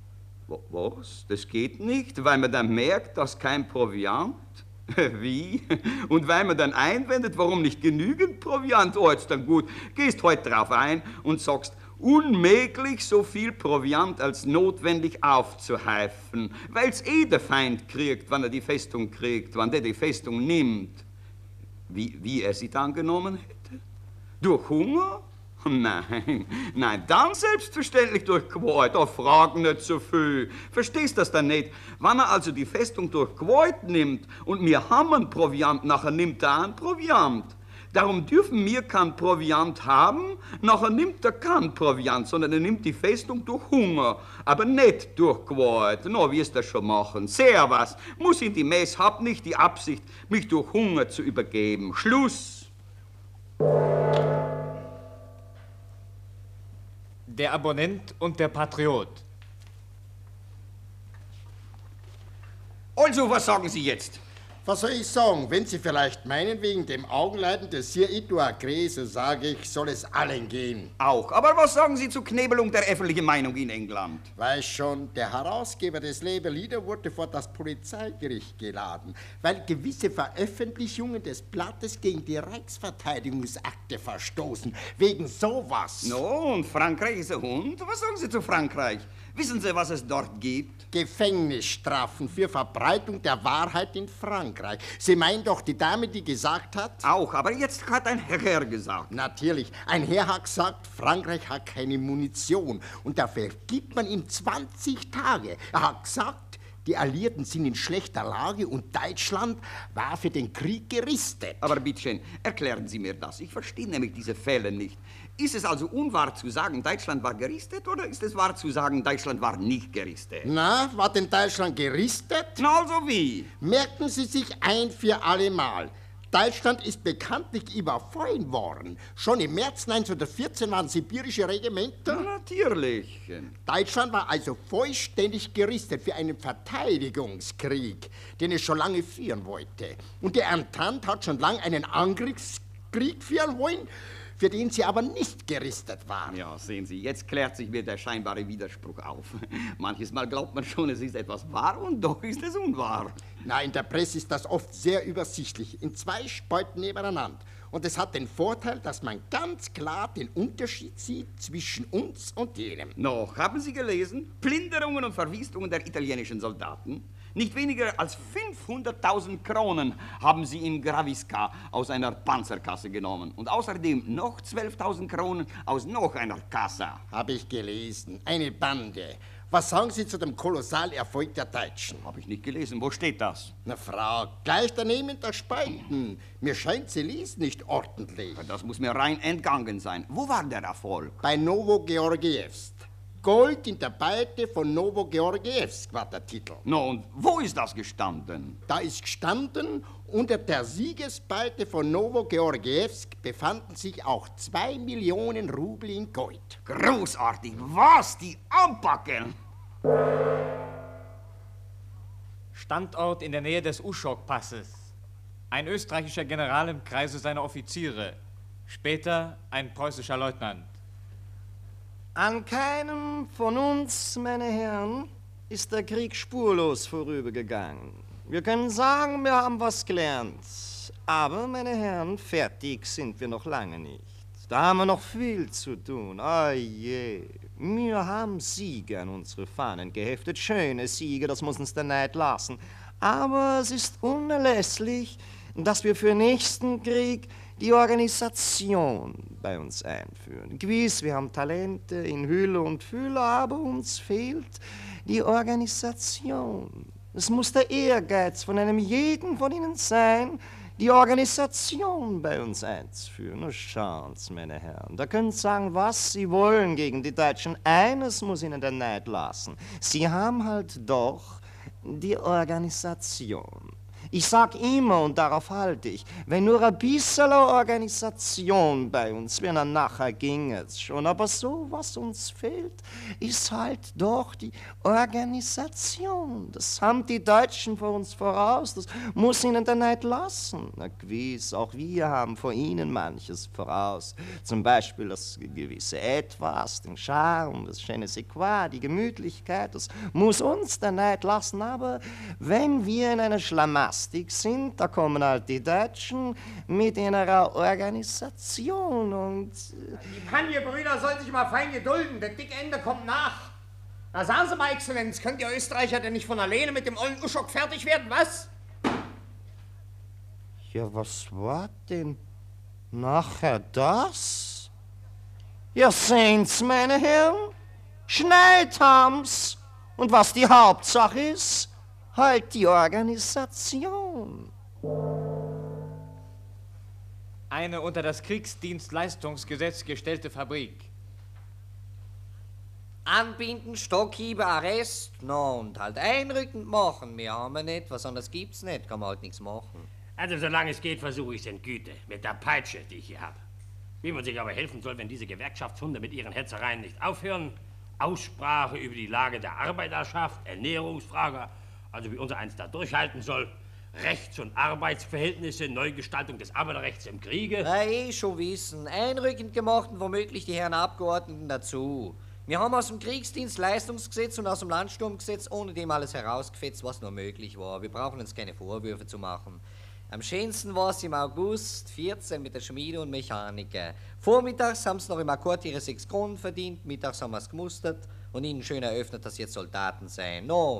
Was? Das geht nicht, weil man dann merkt, dass kein Proviant? Wie? Und weil man dann einwendet, warum nicht genügend Proviant? Oh, jetzt dann gut. Gehst heute drauf ein und sagst, unmöglich so viel Proviant als notwendig aufzuhäufen, weil's eh der Feind kriegt, wenn er die Festung kriegt, wenn der die Festung nimmt. Wie er sie dann genommen hätte? Durch Hunger? Nein, nein, dann selbstverständlich durch Gewalt. Oh, frag nicht so viel. Verstehst das dann nicht? Wenn er also die Festung durch Gewalt nimmt und wir haben einen Proviant, nachher nimmt er einen Proviant. Darum dürfen wir keinen Proviant haben, nachher nimmt er keinen Proviant, sondern er nimmt die Festung durch Hunger, aber nicht durch Gewalt. Na, wirst du das schon machen. Servus, muss in die Mess, hab nicht die Absicht, mich durch Hunger zu übergeben. Schluss. Der Abonnent und der Patriot. Also, was sagen Sie jetzt? Was soll ich sagen? Wenn Sie vielleicht meinen, wegen dem Augenleiden des Sir Edouard Grey, so sage ich, soll es allen gehen. Auch. Aber was sagen Sie zur Knebelung der öffentlichen Meinung in England? Weiß schon, der Herausgeber des Labour Leader wurde vor das Polizeigericht geladen, weil gewisse Veröffentlichungen des Blattes gegen die Reichsverteidigungsakte verstoßen. Wegen sowas. No, und Frankreich ist ein Hund? Was sagen Sie zu Frankreich? Wissen Sie, was es dort gibt? Gefängnisstrafen für Verbreitung der Wahrheit in Frankreich. Frankreich. Sie meinen doch die Dame, die gesagt hat? Auch, aber jetzt hat ein Herr gesagt. Natürlich. Ein Herr hat gesagt, Frankreich hat keine Munition. Und dafür gibt man ihm 20 Tage. Er hat gesagt, die Alliierten sind in schlechter Lage und Deutschland war für den Krieg gerüstet. Aber bitteschön, erklären Sie mir das. Ich verstehe nämlich diese Fälle nicht. Ist es also unwahr zu sagen, Deutschland war gerüstet, oder ist es wahr zu sagen, Deutschland war nicht gerüstet? Na, war denn Deutschland gerüstet? Na, also wie? Merken Sie sich ein für alle Mal. Deutschland ist bekanntlich überfallen worden. Schon im März 1914 waren sibirische Regimenter. Na, natürlich. Deutschland war also vollständig gerüstet für einen Verteidigungskrieg, den es schon lange führen wollte. Und die Entente hat schon lange einen Angriffskrieg führen wollen, für den sie aber nicht gerüstet waren. Ja, sehen Sie, jetzt klärt sich mir der scheinbare Widerspruch auf. Manches Mal glaubt man schon, es ist etwas wahr und doch ist es unwahr. Na, in der Presse ist das oft sehr übersichtlich, in 2 Spalten nebeneinander. Und es hat den Vorteil, dass man ganz klar den Unterschied sieht zwischen uns und jenem. Noch, haben Sie gelesen? Plünderungen und Verwüstungen der italienischen Soldaten? Nicht weniger als 500.000 Kronen haben sie in Gravisca aus einer Panzerkasse genommen. Und außerdem noch 12.000 Kronen aus noch einer Kasse. Habe ich gelesen. Eine Bande. Was sagen Sie zu dem Kolossalerfolg der Deutschen? Habe ich nicht gelesen. Wo steht das? Na, Frau, gleich daneben in der Spalten. Mir scheint, Sie lesen nicht ordentlich. Das muss mir rein entgangen sein. Wo war der Erfolg? Bei Novogeorgiewsk. Gold in der Beute von Novogeorgiewsk war der Titel. No, und wo ist das gestanden? Da ist gestanden, unter der Siegesbeute von Novogeorgiewsk befanden sich auch 2 Millionen Rubel in Gold. Großartig! Was? Die anpacken! Standort in der Nähe des Uschok-Passes. Ein österreichischer General im Kreise seiner Offiziere. Später ein preußischer Leutnant. An keinem von uns, meine Herren, ist der Krieg spurlos vorübergegangen. Wir können sagen, wir haben was gelernt. Aber, meine Herren, fertig sind wir noch lange nicht. Da haben wir noch viel zu tun. Oh je. Wir haben Siege an unsere Fahnen geheftet. Schöne Siege, das muss uns der Neid lassen. Aber es ist unerlässlich, dass wir für den nächsten Krieg die Organisation bei uns einführen. Gewiss, wir haben Talente in Hülle und Fülle, aber uns fehlt die Organisation. Es muss der Ehrgeiz von einem jeden von Ihnen sein, die Organisation bei uns einzuführen. Na, schauen Sie, meine Herren, da können Sie sagen, was Sie wollen gegen die Deutschen. Eines muss Ihnen der Neid lassen. Sie haben halt doch die Organisation. Ich sag immer, und darauf halte ich, wenn nur ein bisschen Organisation bei uns wäre, dann nachher ging es schon. Aber so, was uns fehlt, ist halt doch die Organisation. Das haben die Deutschen vor uns voraus, das muss ihnen der Neid lassen. Na gewiss, auch wir haben vor ihnen manches voraus. Zum Beispiel das gewisse Etwas, den Charme, das je ne sais quoi, die Gemütlichkeit, das muss uns der Neid lassen. Aber wenn wir in einer Schlamassel sind, da kommen halt die Deutschen mit ihrer Organisation und... Die Panje-Brüder sollen sich mal fein gedulden, das dicke Ende kommt nach. Na sagen Sie mal, Exzellenz, könnt ihr Österreicher denn nicht von alleine mit dem ollen Uschok fertig werden, was? Ja, was war denn nachher das? Ja, sehen's, meine Herren, schneit haben's. Und was die Hauptsache ist, halt die Organisation. Eine unter das Kriegsdienstleistungsgesetz gestellte Fabrik. Anbinden, Stockhiebe, Arrest, no, und halt einrückend machen. Wir haben ja nicht, was anderes gibt's nicht, kann man halt nichts machen. Also solange es geht, versuche ich es in Güte, mit der Peitsche, die ich hier habe. Wie man sich aber helfen soll, wenn diese Gewerkschaftshunde mit ihren Hetzereien nicht aufhören. Aussprache über die Lage der Arbeiterschaft, Ernährungsfrage, also wie unser eins da durchhalten soll, Rechts- und Arbeitsverhältnisse, Neugestaltung des Arbeiterrechts im Kriege. Na, schon wissen. Einrückend gemacht und womöglich die Herren Abgeordneten dazu. Wir haben aus dem Kriegsdienstleistungsgesetz und aus dem Landsturmgesetz ohne dem alles herausgefetzt, was nur möglich war. Wir brauchen uns keine Vorwürfe zu machen. Am schönsten war es im August 14 mit der Schmiede und Mechaniker. Vormittags haben sie noch im Akkord ihre 6 Kronen verdient, mittags haben wir es gemustert und ihnen schön eröffnet, dass sie jetzt Soldaten seien. Nun,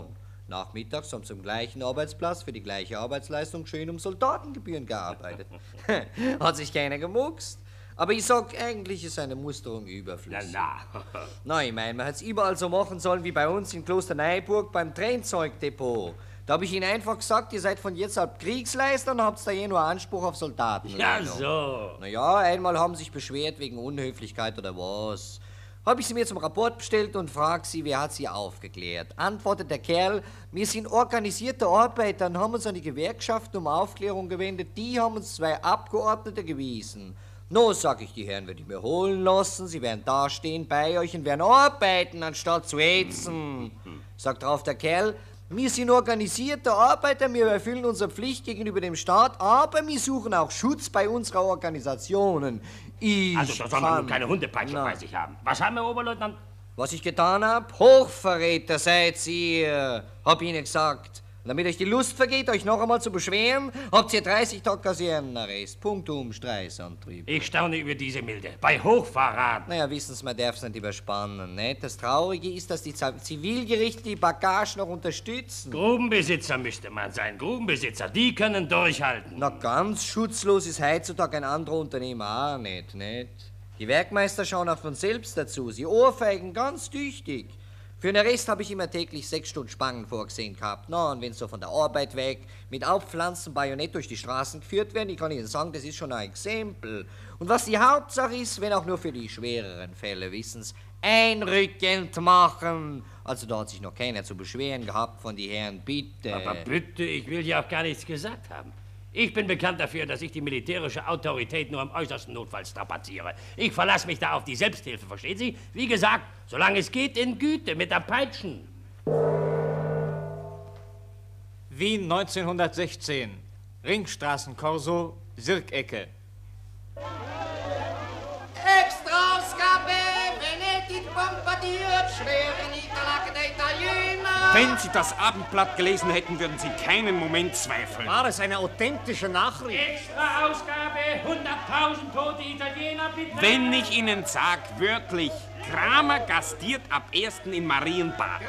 Nachmittags haben sie am gleichen Arbeitsplatz für die gleiche Arbeitsleistung schön um Soldatengebühren gearbeitet. Hat sich keiner gemuckst. Aber ich sag, eigentlich ist eine Musterung überflüssig. Na, ich mein, man hätte es überall so machen sollen wie bei uns in Klosterneuburg beim Tränenzeugdepot. Da habe ich ihnen einfach gesagt, ihr seid von jetzt ab Kriegsleister und habt da nur Anspruch auf Soldaten. Ja, so. Naja, einmal haben sie sich beschwert wegen Unhöflichkeit oder was. Habe ich sie mir zum Rapport bestellt und frag sie, wer hat sie aufgeklärt. Antwortet der Kerl, wir sind organisierte Arbeiter und haben uns an die Gewerkschaften um Aufklärung gewendet. Die haben uns 2 Abgeordnete gewiesen. No, sag ich, die Herren würde ich mir holen lassen, sie werden dastehen bei euch und werden arbeiten, anstatt zu ätzen. Sagt drauf der Kerl, wir sind organisierte Arbeiter, wir erfüllen unsere Pflicht gegenüber dem Staat, aber wir suchen auch Schutz bei unserer Organisationen. Also, da soll man nun keine Hundepeitsche bei sich haben. Was haben wir, Oberleutnant? Was ich getan hab? Hochverräter seid ihr, hab ich ihnen gesagt. Und damit euch die Lust vergeht, euch noch einmal zu beschweren, habt ihr 30 Tage Kasernenarrest. Punktum Streisantrieb. Ich staune über diese Milde. Bei Hochverrat. Naja, wissen Sie, man darf es nicht überspannen, nicht? Das Traurige ist, dass die Zivilgerichte die Bagage noch unterstützen. Grubenbesitzer müsste man sein. Grubenbesitzer, die können durchhalten. Na, ganz schutzlos ist heutzutage ein anderer Unternehmer auch nicht? Die Werkmeister schauen auch von selbst dazu. Sie ohrfeigen ganz tüchtig. Für den Rest habe ich immer täglich 6 Stunden Spangen vorgesehen gehabt. Na, und wenn so von der Arbeit weg mit Aufpflanzen Bajonett durch die Straßen geführt werden, ich kann Ihnen sagen, das ist schon ein Exempel. Und was die Hauptsache ist, wenn auch nur für die schwereren Fälle, wissen's, einrückend machen. Also da hat sich noch keiner zu beschweren gehabt von die Herren, bitte. Aber bitte, ich will ja auch gar nichts gesagt haben. Ich bin bekannt dafür, dass ich die militärische Autorität nur im äußersten Notfall strapaziere. Ich verlasse mich da auf die Selbsthilfe, verstehen Sie? Wie gesagt, solange es geht, in Güte, mit der Peitschen. Wien 1916. Ringstraßenkorso, Sirkecke. Extraausgabe, Venedig bombardiert, schwere Niederlage der Italiener. Wenn Sie das Abendblatt gelesen hätten, würden Sie keinen Moment zweifeln. War es eine authentische Nachricht? Extra-Ausgabe, 100.000 tote Italiener, bitte. Wenn ich Ihnen sag, wörtlich, Kramer gastiert ab 1. in Marienbad.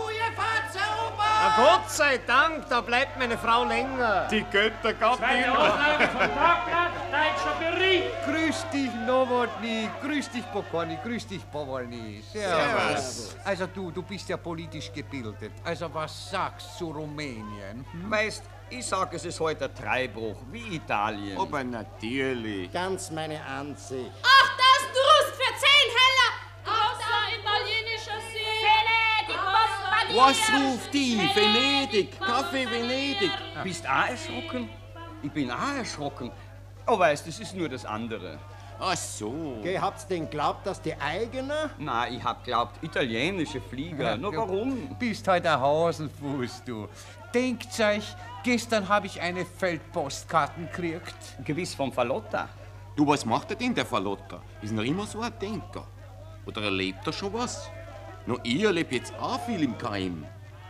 Na Gott sei Dank, da bleibt meine Frau länger. Die Götter gab Zweite Auflage vom Tagblatt, deutscher Bericht. Grüß dich, Nowotny, grüß dich, Pokorny, grüß dich, Powolny. Servus. Also du bist ja politisch gebildet. Also was sagst du zu Rumänien? Weißt, ich sag, es ist heute ein Treibruch, wie Italien. Aber natürlich. Ganz meine Ansicht. Ach, das Durst für 10 Heller! Außer italienischer See! Venedig! Was ruft die? Venedig! Kaffee Venedig! Bist auch erschrocken? Ich bin auch erschrocken. Oh, weißt, das ist nur das andere. Ach so. Habt's denn glaubt, dass die eigene? Na, ich hab glaubt, italienische Flieger. Nur warum? Bist halt ein Hasenfuß, du. Denkt euch, gestern habe ich eine Feldpostkarten gekriegt. Gewiss vom Fallotta. Du, was macht er denn, der Fallotta? Ist noch immer so ein Denker. Oder erlebt er schon was? Nur ich erlebe jetzt auch viel im KM.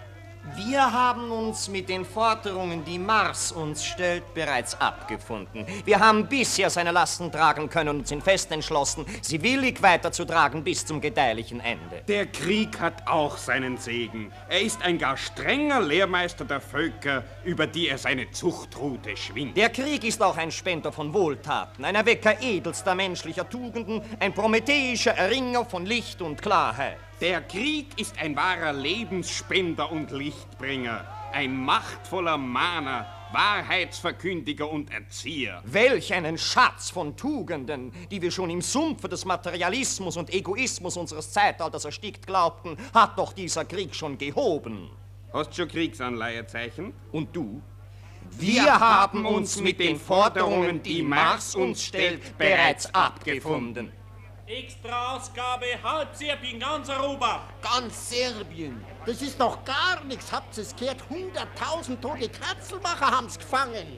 Wir haben uns mit den Forderungen, die Mars uns stellt, bereits abgefunden. Wir haben bisher seine Lasten tragen können und sind fest entschlossen, sie willig weiterzutragen bis zum gedeihlichen Ende. Der Krieg hat auch seinen Segen. Er ist ein gar strenger Lehrmeister der Völker, über die er seine Zuchtrute schwingt. Der Krieg ist auch ein Spender von Wohltaten, ein Erwecker edelster menschlicher Tugenden, ein prometheischer Erringer von Licht und Klarheit. Der Krieg ist ein wahrer Lebensspender und Lichtbringer, ein machtvoller Mahner, Wahrheitsverkündiger und Erzieher. Welch einen Schatz von Tugenden, die wir schon im Sumpfe des Materialismus und Egoismus unseres Zeitalters erstickt glaubten, hat doch dieser Krieg schon gehoben. Hast schon Kriegsanleihezeichen? Und du? Wir haben uns mit den Forderungen, die Mars uns stellt, bereits abgefunden. Extra-Ausgabe, halb Serbien, ganz Europa. Ganz Serbien? Das ist doch gar nichts. Habt ihr es gehört? 100.000 tote Katzelmacher haben's gefangen.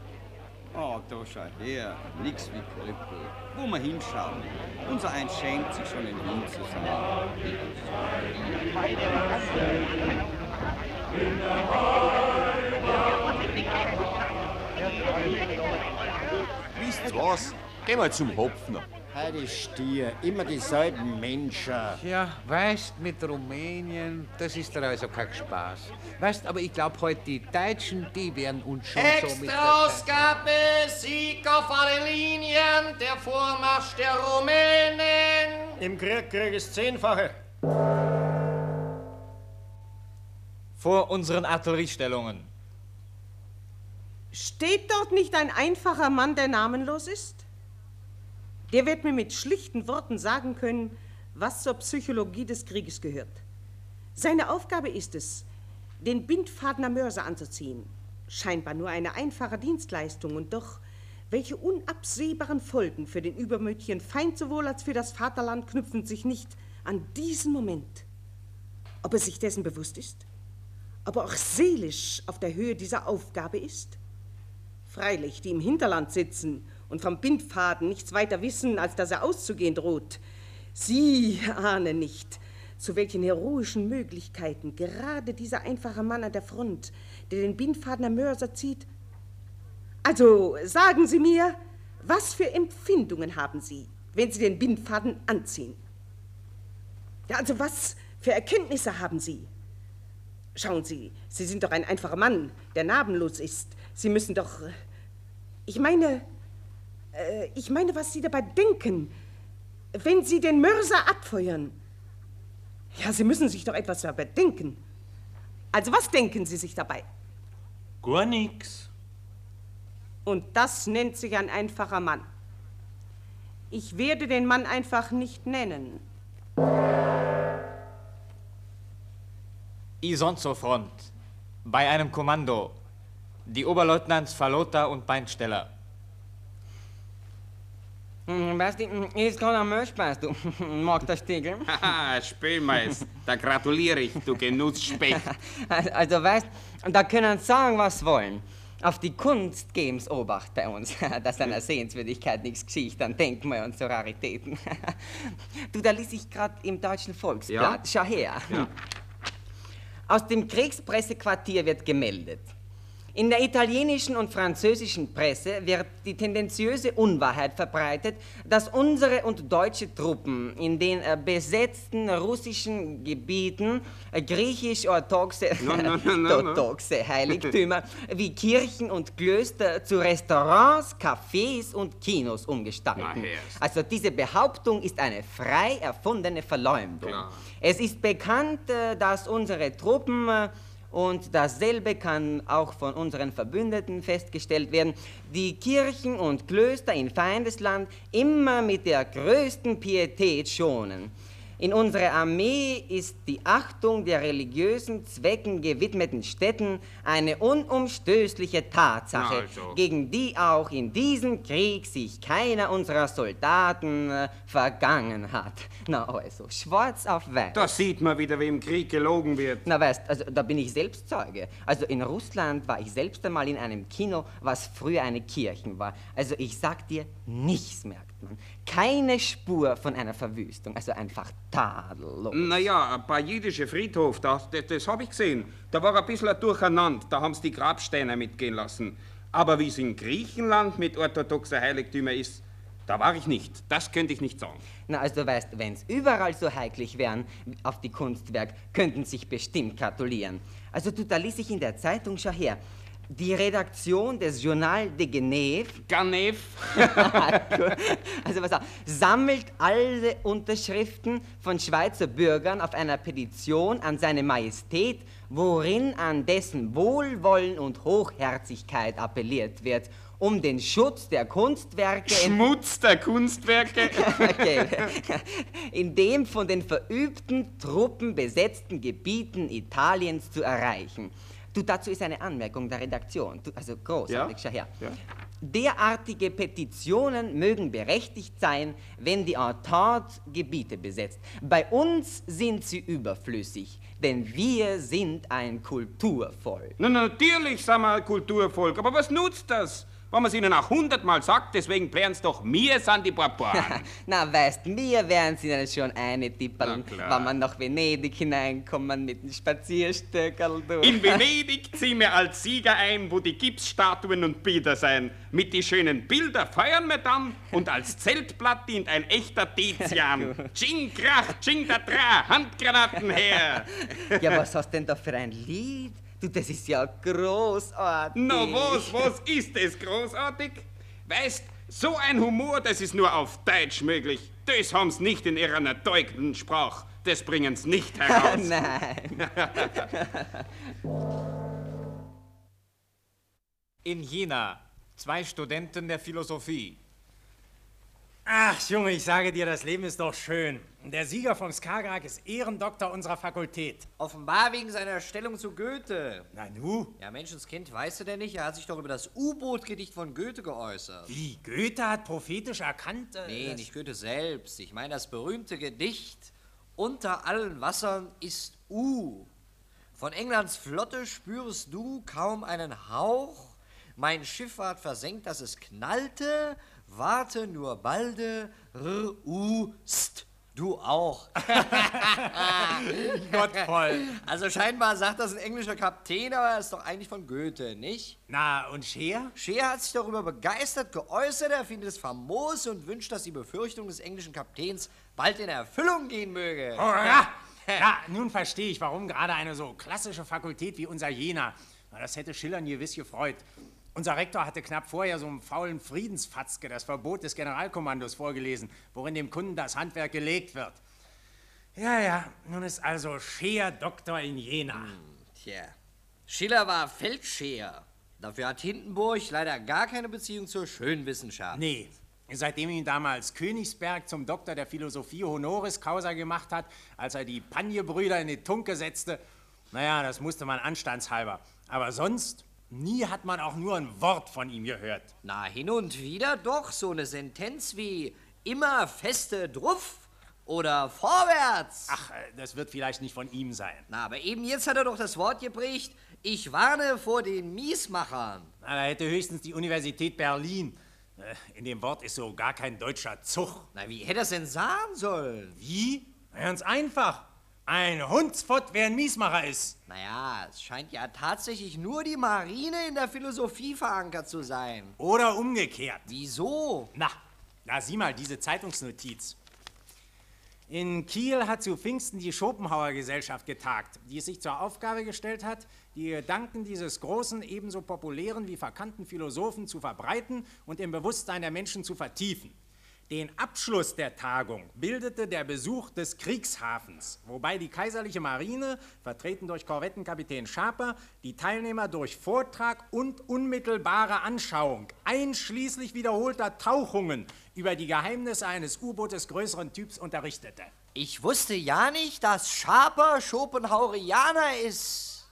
Oh, da schau her. Nix wie Krüppel. Wo wir hinschauen. Unser Eins schämt sich schon in Wien zu sein. Wisst was? Geh mal zum Hopfner. Heidi Stier, immer dieselben Menschen. Ja, weißt, mit Rumänien, das ist doch also kein Spaß. Weißt, aber ich glaube heute, die Deutschen, die werden uns schon so mit der Extraausgabe, Sieg auf alle Linien, der Vormarsch der Rumänen. Im Krieg es 10-fache. Vor unseren Artilleriestellungen. Steht dort nicht ein einfacher Mann, der namenlos ist? Der wird mir mit schlichten Worten sagen können, was zur Psychologie des Krieges gehört. Seine Aufgabe ist es, den Bindfaden am Mörser anzuziehen. Scheinbar nur eine einfache Dienstleistung und doch, welche unabsehbaren Folgen für den übermütigen Feind sowohl als für das Vaterland knüpfen sich nicht an diesen Moment. Ob er sich dessen bewusst ist? Ob er auch seelisch auf der Höhe dieser Aufgabe ist? Freilich, die im Hinterland sitzen und vom Bindfaden nichts weiter wissen, als dass er auszugehen droht. Sie ahnen nicht, zu welchen heroischen Möglichkeiten gerade dieser einfache Mann an der Front, der den Bindfaden am Mörser zieht. Also sagen Sie mir, was für Empfindungen haben Sie, wenn Sie den Bindfaden anziehen? Ja, also was für Erkenntnisse haben Sie? Schauen Sie, Sie sind doch ein einfacher Mann, der namenlos ist. Sie müssen doch... Ich meine, was Sie dabei denken, wenn Sie den Mörser abfeuern. Ja, Sie müssen sich doch etwas dabei denken. Also was denken Sie sich dabei? Gar nix. Und das nennt sich ein einfacher Mann. Ich werde den Mann einfach nicht nennen. Ison zur Front. Bei einem Kommando. Die Oberleutnants Falota und Beinsteller. Weißt du, ist gerade am Milchspeis, du. Mag der Stiegel? Haha, Spielmeister, da gratuliere ich, du Genussspecht. Also, weißt, da können sie sagen, was sie wollen. Auf die Kunst geben's Obacht bei uns. Dass an der Sehenswürdigkeit nichts geschieht, dann denken wir uns so Raritäten. Du, da lies ich gerade im Deutschen Volksblatt. Ja? Schau her. Ja. Aus dem Kriegspressequartier wird gemeldet. In der italienischen und französischen Presse wird die tendenziöse Unwahrheit verbreitet, dass unsere und deutsche Truppen in den besetzten russischen Gebieten griechisch-orthodoxe Heiligtümer wie Kirchen und Klöster zu Restaurants, Cafés und Kinos umgestalten. Also diese Behauptung ist eine frei erfundene Verleumdung. Klar. Es ist bekannt, dass unsere Truppen... Und dasselbe kann auch von unseren Verbündeten festgestellt werden, die Kirchen und Klöster in Feindesland immer mit der größten Pietät schonen. In unserer Armee ist die Achtung der religiösen Zwecken gewidmeten Stätten eine unumstößliche Tatsache, gegen die auch in diesem Krieg sich keiner unserer Soldaten vergangen hat. Na also, schwarz auf weiß. Da sieht man wieder, wie im Krieg gelogen wird. Na weißt, also da bin ich selbst Zeuge. Also in Russland war ich selbst einmal in einem Kino, was früher eine Kirche war. Also ich sag dir, nichts merkt man. Keine Spur von einer Verwüstung, also einfach tadellos. Naja, ein paar jüdische Friedhof, das habe ich gesehen. Da war ein bisschen ein Durcheinander, da haben sie die Grabsteine mitgehen lassen. Aber wie es in Griechenland mit orthodoxer Heiligtümer ist, da war ich nicht. Das könnte ich nicht sagen. Na, also weißt, wenn es überall so heiklich wären auf die Kunstwerk, könnten sich bestimmt gratulieren. Also du, da lies ich in der Zeitung, schau her, die Redaktion des Journal de Genève... Also was auch, sammelt alle Unterschriften von Schweizer Bürgern auf einer Petition an seine Majestät, worin an dessen Wohlwollen und Hochherzigkeit appelliert wird, um den Schutz der Kunstwerke... Schmutz der Kunstwerke? Okay. In dem von den verübten Truppen besetzten Gebieten Italiens zu erreichen. Du, dazu ist eine Anmerkung der Redaktion. Du, also großartig, schau her. Ja. Derartige Petitionen mögen berechtigt sein, wenn die Entente Gebiete besetzt. Bei uns sind sie überflüssig, denn wir sind ein Kulturvolk. Na, natürlich sind wir ein Kulturvolk, aber was nutzt das? Wenn man es ihnen auch 100-mal sagt, deswegen blären's doch, wir sind die Barbaren. Na, weißt, mir werden sie dann schon eine tippeln, wenn man nach Venedig hineinkommen mit dem Spazierstöckerl durch. In Venedig ziehen wir als Sieger ein, wo die Gipsstatuen und Bilder sein. Mit die schönen Bilder feiern wir dann und als Zeltblatt dient ein echter Tizian. Ching krach, ching da tra, Handgranaten her. Ja, was hast denn da für ein Lied? Du, das ist ja großartig. Na was ist das großartig? Weißt, so ein Humor, das ist nur auf Deutsch möglich. Das haben's nicht in ihrer erzeugten Sprache. Das bringen's nicht heraus. Nein. In Jena, 2 Studenten der Philosophie. Ach, Junge, ich sage dir, das Leben ist doch schön. Der Sieger vom Skagerrak ist Ehrendoktor unserer Fakultät. Offenbar wegen seiner Stellung zu Goethe. Na nu? Ja, Menschenskind, weißt du denn nicht? Er hat sich doch über das U-Boot-Gedicht von Goethe geäußert. Wie? Goethe hat prophetisch erkannt? Nee, nicht Goethe selbst. Ich meine das berühmte Gedicht Unter allen Wassern ist U. Von Englands Flotte spürest du kaum einen Hauch. Mein Schiff ward versenkt, dass es knallte. Warte nur balde, st, du auch. Gottvoll. Also scheinbar sagt das ein englischer Kapitän, aber er ist doch eigentlich von Goethe, nicht? Na, und Scheer? Scheer hat sich darüber begeistert geäußert, er findet es famos und wünscht, dass die Befürchtung des englischen Kapitäns bald in Erfüllung gehen möge. Oh, ja. Ja, nun verstehe ich, warum gerade eine so klassische Fakultät wie unser Jena, das hätte Schiller gewiss gefreut. Unser Rektor hatte knapp vorher so einen faulen Friedensfatzke das Verbot des Generalkommandos vorgelesen, worin dem Kunden das Handwerk gelegt wird. Ja, nun ist also Scheer Doktor in Jena. Tja, Schiller war Feldscheer. Dafür hat Hindenburg leider gar keine Beziehung zur Schönwissenschaft. Nee, seitdem ihn damals Königsberg zum Doktor der Philosophie honoris causa gemacht hat, als er die Panje-Brüder in die Tunke setzte, naja, das musste man anstandshalber. Aber sonst... Nie hat man auch nur ein Wort von ihm gehört. Na, hin und wieder doch so eine Sentenz wie immer feste Druff oder vorwärts. Ach, das wird vielleicht nicht von ihm sein. Na, aber eben jetzt hat er doch das Wort geprägt, ich warne vor den Miesmachern. Na, da hätte höchstens die Universität Berlin. In dem Wort ist so gar kein deutscher Zug. Na, wie hätte er es denn sagen sollen? Wie? Na, ganz einfach. Ein Hundsfott, wer ein Miesmacher ist. Naja, es scheint ja tatsächlich nur die Marine in der Philosophie verankert zu sein. Oder umgekehrt. Wieso? Na, sieh mal diese Zeitungsnotiz. In Kiel hat zu Pfingsten die Schopenhauer-Gesellschaft getagt, die es sich zur Aufgabe gestellt hat, die Gedanken dieses großen, ebenso populären wie verkannten Philosophen zu verbreiten und im Bewusstsein der Menschen zu vertiefen. Den Abschluss der Tagung bildete der Besuch des Kriegshafens, wobei die kaiserliche Marine, vertreten durch Korvettenkapitän Schaper, die Teilnehmer durch Vortrag und unmittelbare Anschauung, einschließlich wiederholter Tauchungen, über die Geheimnisse eines U-Bootes größeren Typs unterrichtete. Ich wusste ja nicht, dass Schaper Schopenhauerianer ist.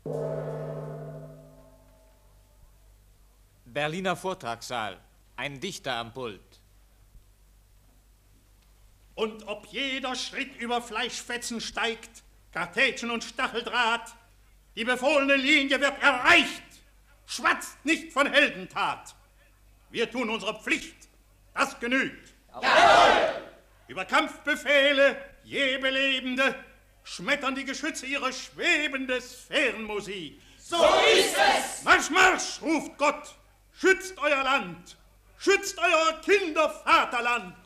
Berliner Vortragssaal. Ein Dichter am Pult. Und ob jeder Schritt über Fleischfetzen steigt, Kartätschen und Stacheldraht, die befohlene Linie wird erreicht. Schwatzt nicht von Heldentat. Wir tun unsere Pflicht, das genügt. Jawohl! Über Kampfbefehle, je Belebende, schmettern die Geschütze ihre schwebende Sphärenmusik. So ist es! Marsch, Marsch, ruft Gott, schützt euer Land, schützt euer Kindervaterland.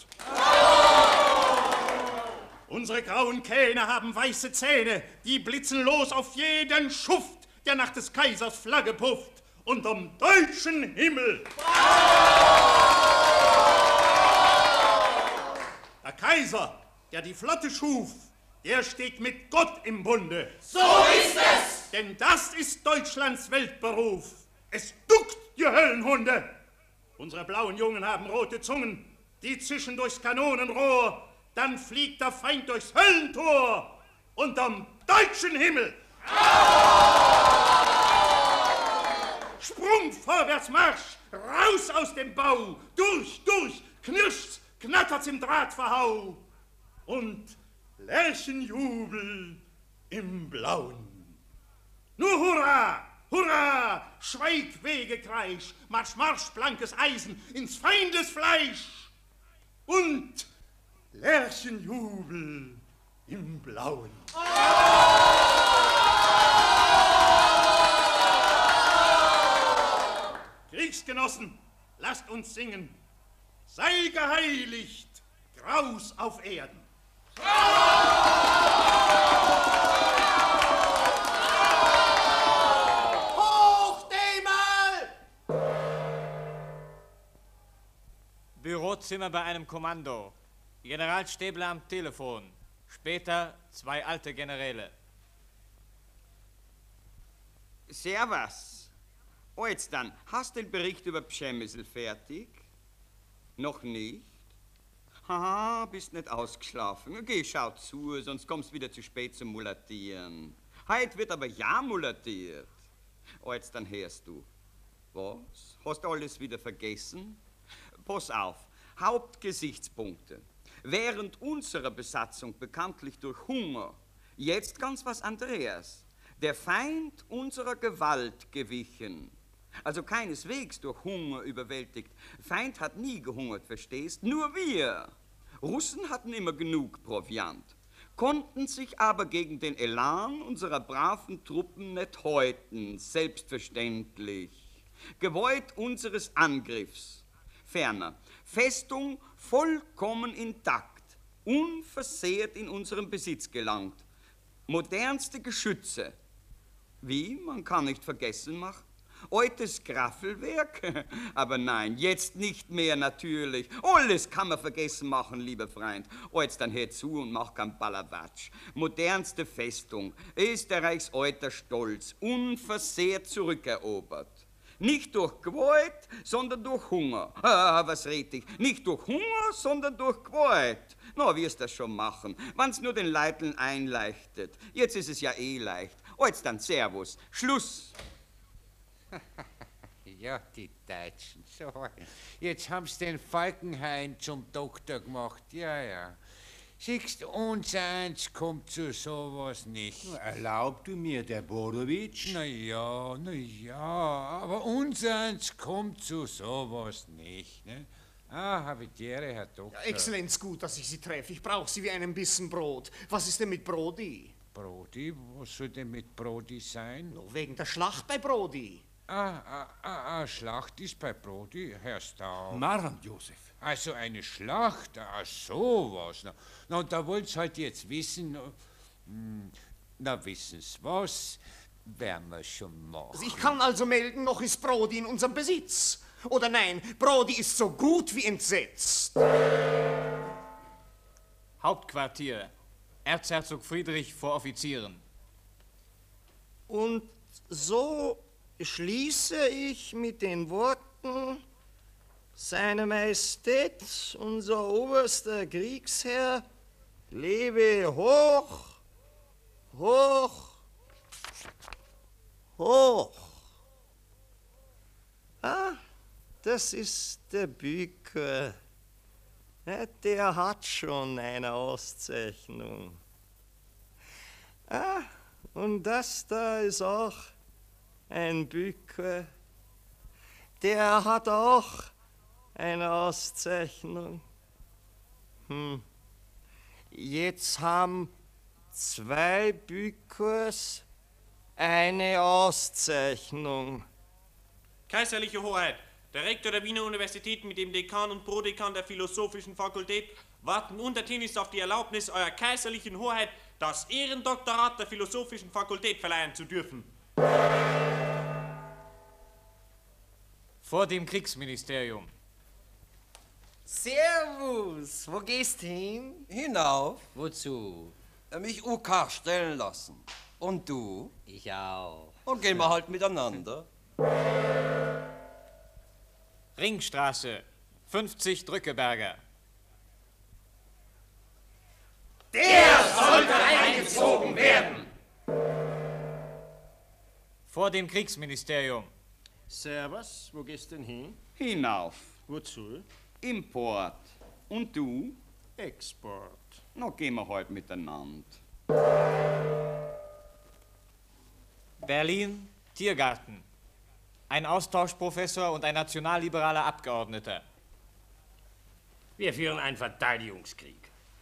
Unsere grauen Kähne haben weiße Zähne, die blitzen los auf jeden Schuft, der nach des Kaisers Flagge pufft, unterm deutschen Himmel. Der Kaiser, der die Flotte schuf, der steht mit Gott im Bunde. So ist es! Denn das ist Deutschlands Weltberuf. Es duckt, die Höllenhunde. Unsere blauen Jungen haben rote Zungen, die zischen durchs Kanonenrohr, dann fliegt der Feind durchs Höllentor unterm deutschen Himmel. Sprung, vorwärts, Marsch, raus aus dem Bau, durch, knirscht's, knattert's im Drahtverhau und Lerchenjubel im Blauen. Nur hurra, Hurra! Schweig, Wegekreisch! Marsch, Marsch, blankes Eisen ins Feindesfleisch! Und Lerchenjubel im Blauen. Kriegsgenossen, lasst uns singen. Sei geheiligt, Graus auf Erden. Hoch die Mal! Bürozimmer bei einem Kommando. General Stäbler am Telefon. Später 2 alte Generäle. Servus. Oh, jetzt dann, hast den Bericht über Pschemissel fertig? Noch nicht? Haha, bist nicht ausgeschlafen. Geh, schau zu, sonst kommst wieder zu spät zum Mulatieren. Heut wird aber ja mulatiert. Oh, jetzt dann hörst du. Was? Hast alles wieder vergessen? Pass auf, Hauptgesichtspunkte. Während unserer Besatzung bekanntlich durch Hunger, jetzt ganz was anderes, der Feind unserer Gewalt gewichen. Also keineswegs durch Hunger überwältigt. Feind hat nie gehungert, verstehst? Nur wir. Russen hatten immer genug Proviant, konnten sich aber gegen den Elan unserer braven Truppen nicht häuten, selbstverständlich. Gewollt unseres Angriffs. Ferner, Festung vollkommen intakt, unversehrt in unseren Besitz gelangt. Modernste Geschütze. Wie? Man kann nicht vergessen machen. Altes Graffelwerk? Aber nein, jetzt nicht mehr natürlich. Alles kann man vergessen machen, lieber Freund. Oh, jetzt dann hör zu und mach kein Ballerwatsch. Modernste Festung, Österreichs alter Stolz, unversehrt zurückerobert. Nicht durch Gewalt, sondern durch Hunger. Was red ich? Nicht durch Hunger, sondern durch Gewalt. Na, wirst das schon machen, wann's nur den Leiteln einleichtet. Jetzt ist es ja eh leicht. Oh, jetzt dann Servus. Schluss. Ja, die Deutschen. So, jetzt haben's den Falkenhain zum Doktor gemacht. Ja. Siehst, uns eins kommt zu sowas nicht. Erlaubt du mir, der Borowitsch? Na ja, aber uns eins kommt zu sowas nicht. Ne? Habe die Ehre, Herr Doktor. Exzellenz, gut, dass ich Sie treffe. Ich brauche Sie wie einen Bissen Brot. Was ist denn mit Brody? Brody? Was soll denn mit Brody sein? No, wegen der Schlacht bei Brody. Schlacht ist bei Brody, Herr Staub. Marant, Josef. Also eine Schlacht, sowas. Na, und da wollt's halt jetzt wissen, wissen's was, werden wir schon machen. Ich kann also melden, noch ist Brody in unserem Besitz. Oder nein, Brody ist so gut wie entsetzt. Hauptquartier. Erzherzog Friedrich vor Offizieren. Und so schließe ich mit den Worten: Seine Majestät, unser oberster Kriegsherr, lebe hoch, hoch, hoch. Das ist der Büker. Ja, der hat schon eine Auszeichnung. Und das da ist auch ein Büker. Der hat auch eine Auszeichnung. Jetzt haben 2 Bükers eine Auszeichnung. Kaiserliche Hoheit, der Rektor der Wiener Universität mit dem Dekan und Prodekan der Philosophischen Fakultät warten untertänigst auf die Erlaubnis eurer Kaiserlichen Hoheit, das Ehrendoktorat der Philosophischen Fakultät verleihen zu dürfen. Vor dem Kriegsministerium. Servus, wo gehst hin? Hinauf. Wozu? Mich UK stellen lassen. Und du? Ich auch. Und gehen wir halt miteinander. Ringstraße, 50 Drückeberger. Der sollte eingezogen werden! Vor dem Kriegsministerium. Servus, wo gehst denn hin? Hinauf. Wozu? Import. Und du? Export. Na, gehen wir heute miteinander. Berlin, Tiergarten. Ein Austauschprofessor und ein nationalliberaler Abgeordneter. Wir führen einen Verteidigungskrieg.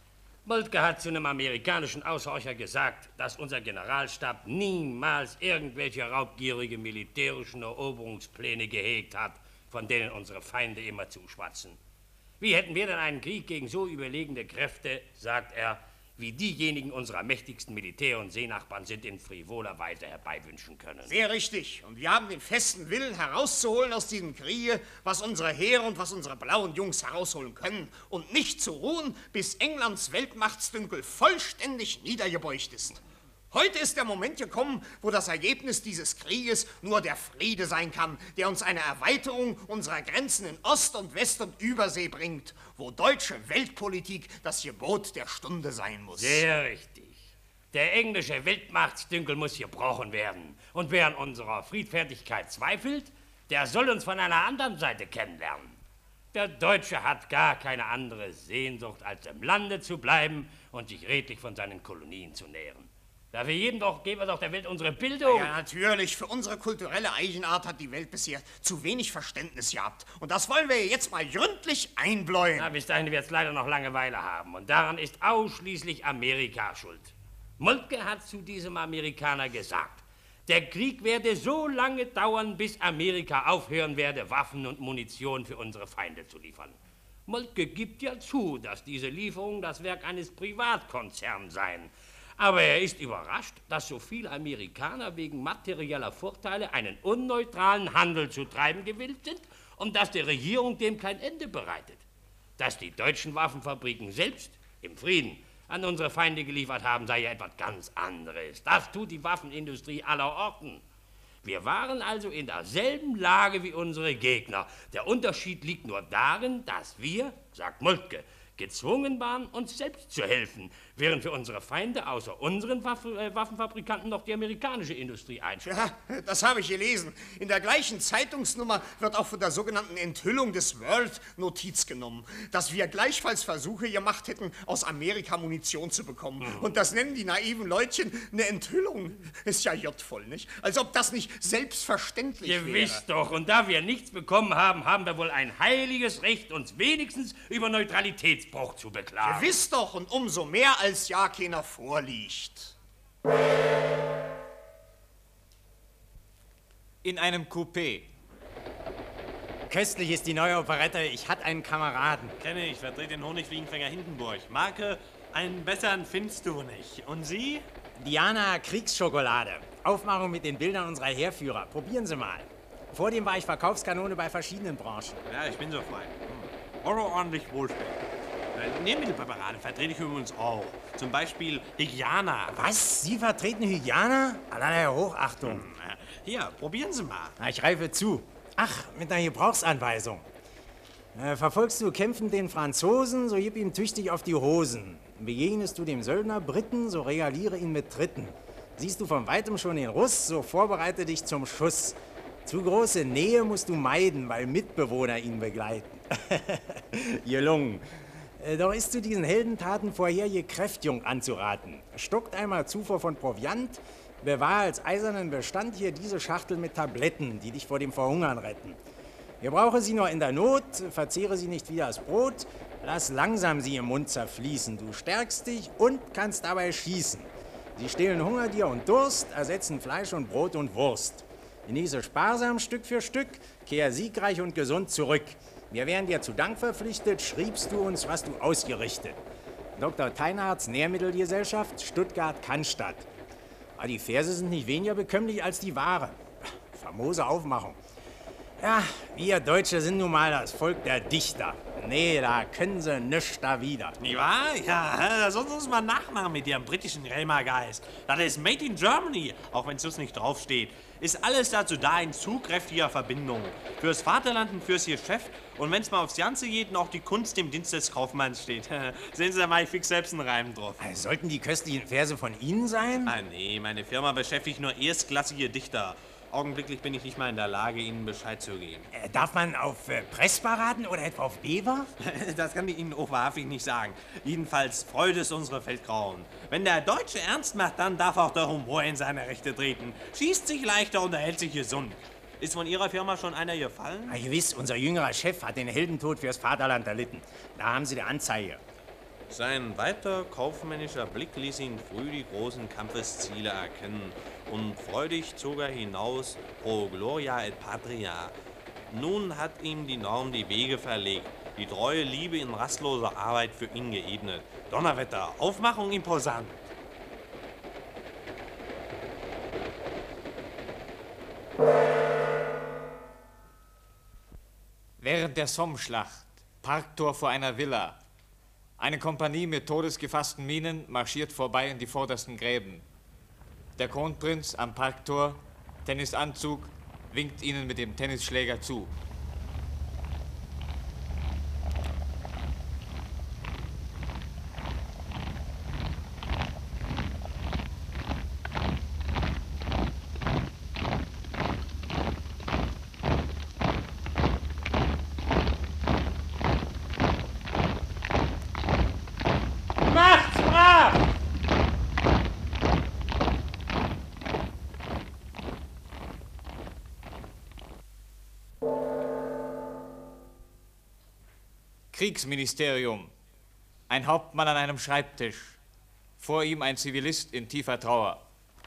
Moltke hat zu einem amerikanischen Aushorcher gesagt, dass unser Generalstab niemals irgendwelche raubgierige militärischen Eroberungspläne gehegt hat, von denen unsere Feinde immer zuschwatzen. Wie hätten wir denn einen Krieg gegen so überlegene Kräfte, sagt er, wie diejenigen unserer mächtigsten Militär- und Seenachbarn sind, in frivoler Weise herbeiwünschen können? Sehr richtig. Und wir haben den festen Willen herauszuholen aus diesem Kriege, was unsere Heere und was unsere blauen Jungs herausholen können. Und nicht zu ruhen, bis Englands Weltmachtsdünkel vollständig niedergebeugt ist. Heute ist der Moment gekommen, wo das Ergebnis dieses Krieges nur der Friede sein kann, der uns eine Erweiterung unserer Grenzen in Ost und West und Übersee bringt, wo deutsche Weltpolitik das Gebot der Stunde sein muss. Sehr richtig. Der englische Weltmachtsdünkel muss gebrochen werden. Und wer an unserer Friedfertigkeit zweifelt, der soll uns von einer anderen Seite kennenlernen. Der Deutsche hat gar keine andere Sehnsucht, als im Lande zu bleiben und sich redlich von seinen Kolonien zu nähren. Dafür geben wir doch der Welt unsere Bildung. Ja, natürlich. Für unsere kulturelle Eigenart hat die Welt bisher zu wenig Verständnis gehabt. Und das wollen wir jetzt mal gründlich einbläuen. Na, bis dahin wird es leider noch Langeweile haben. Und daran ist ausschließlich Amerika schuld. Moltke hat zu diesem Amerikaner gesagt, der Krieg werde so lange dauern, bis Amerika aufhören werde, Waffen und Munition für unsere Feinde zu liefern. Moltke gibt ja zu, dass diese Lieferungen das Werk eines Privatkonzerns seien. Aber er ist überrascht, dass so viele Amerikaner wegen materieller Vorteile einen unneutralen Handel zu treiben gewillt sind und dass die Regierung dem kein Ende bereitet. Dass die deutschen Waffenfabriken selbst im Frieden an unsere Feinde geliefert haben, sei ja etwas ganz anderes. Das tut die Waffenindustrie aller Orten. Wir waren also in derselben Lage wie unsere Gegner. Der Unterschied liegt nur darin, dass wir, sagt Moltke, gezwungen waren, uns selbst zu helfen, während für unsere Feinde außer unseren Waffenfabrikanten noch die amerikanische Industrie einspart. Ja, das habe ich gelesen. In der gleichen Zeitungsnummer wird auch von der sogenannten Enthüllung des World Notiz genommen, dass wir gleichfalls Versuche gemacht hätten, aus Amerika Munition zu bekommen. Und das nennen die naiven Leutchen eine Enthüllung. Ist ja jottvoll, nicht? Als ob das nicht selbstverständlich wäre. Gewiss doch. Und da wir nichts bekommen haben, haben wir wohl ein heiliges Recht, uns wenigstens über Neutralitätsbruch zu beklagen. Gewiss doch, und umso mehr, als ja keiner vorliegt. In einem Coupé. Köstlich ist die neue Operette. Ich hatte einen Kameraden. Kenne ich, vertrete den Honigfliegenfänger Hindenburg. Marke, einen besseren findest du nicht. Und Sie? Diana Kriegsschokolade. Aufmachung mit den Bildern unserer Heerführer. Probieren Sie mal. Vor dem war ich Verkaufskanone bei verschiedenen Branchen. Ja, ich bin so frei. Ordentlich wohlschmeckend. Nährmittelpräparate vertrete ich übrigens auch. Zum Beispiel Hygiana. Was? Sie vertreten Hygiana? Allerlei Hochachtung. Hier, probieren Sie mal. Na, ich greife zu. Ach, mit einer Gebrauchsanweisung. Verfolgst du kämpfend den Franzosen, so gib ihm tüchtig auf die Hosen. Begegnest du dem Söldner Briten, so regaliere ihn mit Tritten. Siehst du von Weitem schon den Russ, so vorbereite dich zum Schuss. Zu große Nähe musst du meiden, weil Mitbewohner ihn begleiten. Gelungen. Doch ist zu diesen Heldentaten vorher Gekräftigung anzuraten. Stockt einmal Zufuhr von Proviant, bewahr als eisernen Bestand hier diese Schachtel mit Tabletten, die dich vor dem Verhungern retten. Gebrauche sie nur in der Not, verzehre sie nicht wie das Brot, lass langsam sie im Mund zerfließen. Du stärkst dich und kannst dabei schießen. Sie stillen Hunger dir und Durst, ersetzen Fleisch und Brot und Wurst. Genieße sparsam Stück für Stück, kehr siegreich und gesund zurück. Wir wären dir zu Dank verpflichtet, schriebst du uns, was du ausgerichtet. Dr. Teinhardts Nährmittelgesellschaft, Stuttgart-Cannstatt. Aber die Verse sind nicht weniger bekömmlich als die Ware. Famose Aufmachung. Ja, wir Deutsche sind nun mal das Volk der Dichter. Nee, da können sie nichts da wieder. Nicht wahr? Ja, da sollen sie uns mal nachmachen mit ihrem britischen Relmergeist. Das ist Made in Germany, auch wenn es uns nicht draufsteht. Ist alles dazu da in zugkräftiger Verbindung. Fürs Vaterland und fürs Geschäft. Und wenn es mal aufs Ganze geht, noch die Kunst im Dienst des Kaufmanns steht. Sehen Sie, da mache ich fix selbst einen Reim drauf. Sollten die köstlichen Verse von Ihnen sein? Ah, nee, meine Firma beschäftigt nur erstklassige Dichter. Augenblicklich bin ich nicht mal in der Lage, Ihnen Bescheid zu geben. Darf man auf Pressparaden oder etwa auf Bever? Das kann ich Ihnen wahrhaftig nicht sagen. Jedenfalls freut es unsere Feldgrauen. Wenn der Deutsche ernst macht, dann darf auch der Humor in seine Rechte treten. Schießt sich leichter und erhält sich gesund. Ist von Ihrer Firma schon einer gefallen? Na, gewiss, unser jüngerer Chef hat den Heldentod fürs Vaterland erlitten. Da haben Sie die Anzeige. Sein weiter kaufmännischer Blick ließ ihn früh die großen Kampfesziele erkennen und freudig zog er hinaus pro gloria et patria. Nun hat ihm die Norm die Wege verlegt, die treue Liebe in rastloser Arbeit für ihn geebnet. Donnerwetter, Aufmachung imposant. Während der Somme-Schlacht, Parktor vor einer Villa. Eine Kompanie mit todesgefassten Minen marschiert vorbei in die vordersten Gräben. Der Kronprinz am Parktor, Tennisanzug, winkt ihnen mit dem Tennisschläger zu. Kriegsministerium. Ein Hauptmann an einem Schreibtisch. Vor ihm ein Zivilist in tiefer Trauer.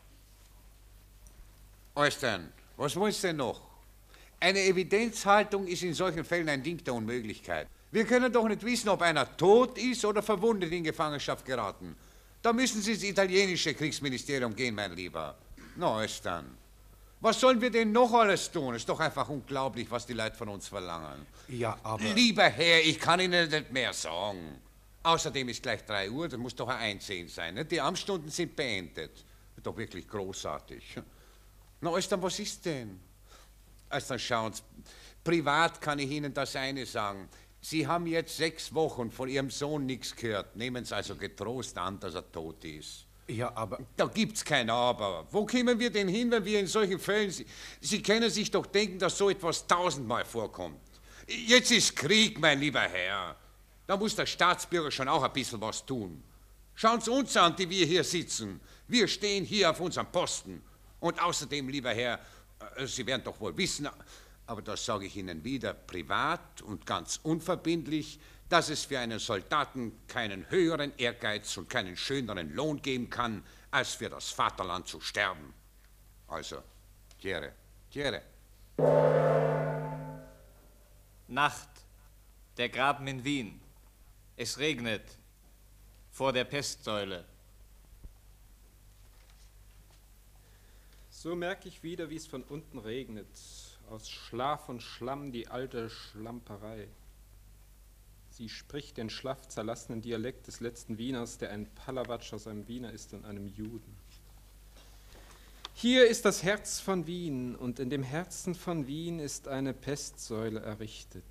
Ostern, was willst du denn noch? Eine Evidenzhaltung ist in solchen Fällen ein Ding der Unmöglichkeit. Wir können doch nicht wissen, ob einer tot ist oder verwundet in Gefangenschaft geraten. Da müssen Sie ins italienische Kriegsministerium gehen, mein Lieber. Na, Ostern. Was sollen wir denn noch alles tun? Ist doch einfach unglaublich, was die Leute von uns verlangen. Ja, aber... Lieber Herr, ich kann Ihnen nicht mehr sagen. Außerdem ist gleich 3 Uhr, das muss doch ein Einsehen sein. Ne? Die Amtsstunden sind beendet. Doch wirklich großartig. Na, Ostern, was ist denn? Also, schauen Sie, privat kann ich Ihnen das eine sagen. Sie haben jetzt 6 Wochen von Ihrem Sohn nichts gehört. Nehmen Sie also getrost an, dass er tot ist. Ja, aber... Da gibt's kein Aber. Wo kommen wir denn hin, wenn wir in solchen Fällen... Sie können sich doch denken, dass so etwas 1000-mal vorkommt. Jetzt ist Krieg, mein lieber Herr. Da muss der Staatsbürger schon auch ein bisschen was tun. Schauen Sie uns an, die wir hier sitzen. Wir stehen hier auf unserem Posten. Und außerdem, lieber Herr, Sie werden doch wohl wissen, aber das sage ich Ihnen wieder, privat und ganz unverbindlich, dass es für einen Soldaten keinen höheren Ehrgeiz und keinen schöneren Lohn geben kann, als für das Vaterland zu sterben. Also, Tiere, Tiere. Nacht. Der Graben in Wien. Es regnet. Vor der Pestsäule. So merke ich wieder, wie es von unten regnet. Aus Schlaf und Schlamm die alte Schlamperei. Sie spricht den schlaff zerlassenen Dialekt des letzten Wieners, der ein Palawatsch aus einem Wiener ist und einem Juden. Hier ist das Herz von Wien, und in dem Herzen von Wien ist eine Pestsäule errichtet.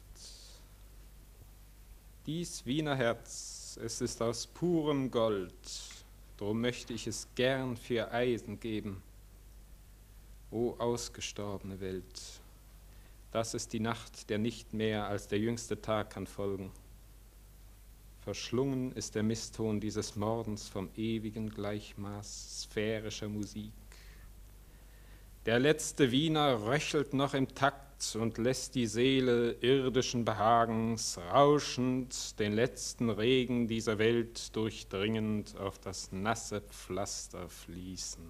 Dies Wiener Herz, es ist aus purem Gold, drum möchte ich es gern für Eisen geben. O ausgestorbene Welt, das ist die Nacht, der nicht mehr als der jüngste Tag kann folgen. Verschlungen ist der Misston dieses Mordens vom ewigen Gleichmaß sphärischer Musik. Der letzte Wiener röchelt noch im Takt und lässt die Seele irdischen Behagens rauschend den letzten Regen dieser Welt durchdringend auf das nasse Pflaster fließen.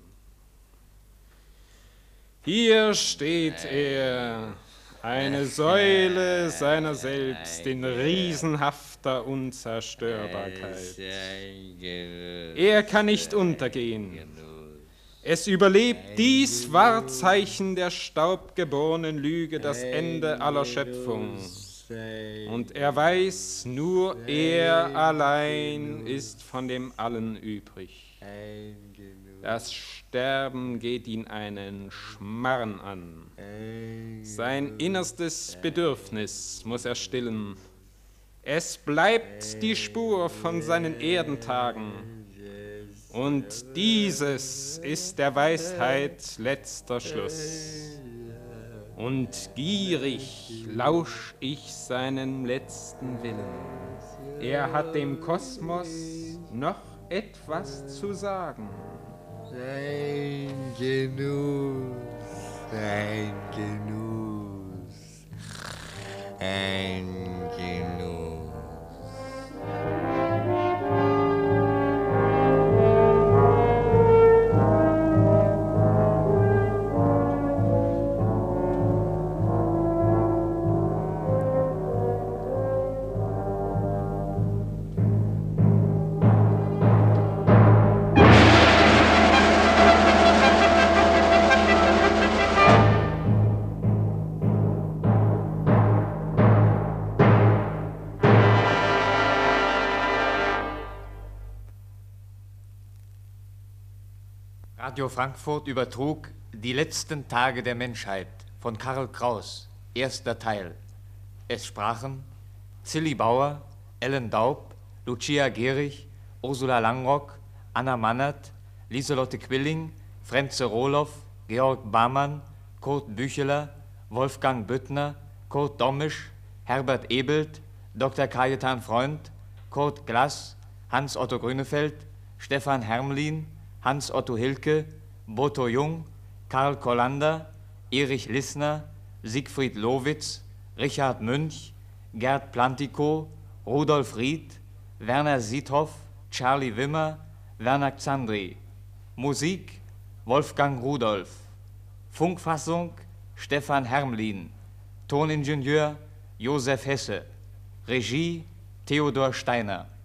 Hier steht er, eine Säule seiner selbst in riesenhafter Unzerstörbarkeit. Er kann nicht untergehen. Es überlebt dies Wahrzeichen der staubgeborenen Lüge das Ende aller Schöpfung. Und er weiß, nur er allein ist von dem Allen übrig. Das Sterben geht ihn einen Schmarren an. Sein innerstes Bedürfnis muss er stillen. Es bleibt die Spur von seinen Erdentagen. Und dieses ist der Weisheit letzter Schluss. Und gierig lausch ich seinen letzten Willen. Er hat dem Kosmos noch etwas zu sagen. Ein Genuss, ein Genuss, ein Genuss. Radio Frankfurt übertrug Die letzten Tage der Menschheit von Karl Kraus, erster Teil. Es sprachen Zilli Bauer, Ellen Daub, Lucia Gehrig, Ursula Langrock, Anna Mannert, Lieselotte Quilling, Frenze Rohloff, Georg Bahmann, Kurt Bücheler, Wolfgang Büttner, Kurt Dommisch, Herbert Ebelt, Dr. Kajetan Freund, Kurt Glass, Hans-Otto Grünefeld, Stefan Hermlin, Hans-Otto Hilke, Boto Jung, Karl Kollander, Erich Lissner, Siegfried Lowitz, Richard Münch, Gerd Plantikow, Rudolf Ried, Werner Siethoff, Charlie Wimmer, Werner Xandri. Musik Wolfgang Rudolf. Funkfassung Stefan Hermlin. Toningenieur Josef Hesse. Regie Theodor Steiner.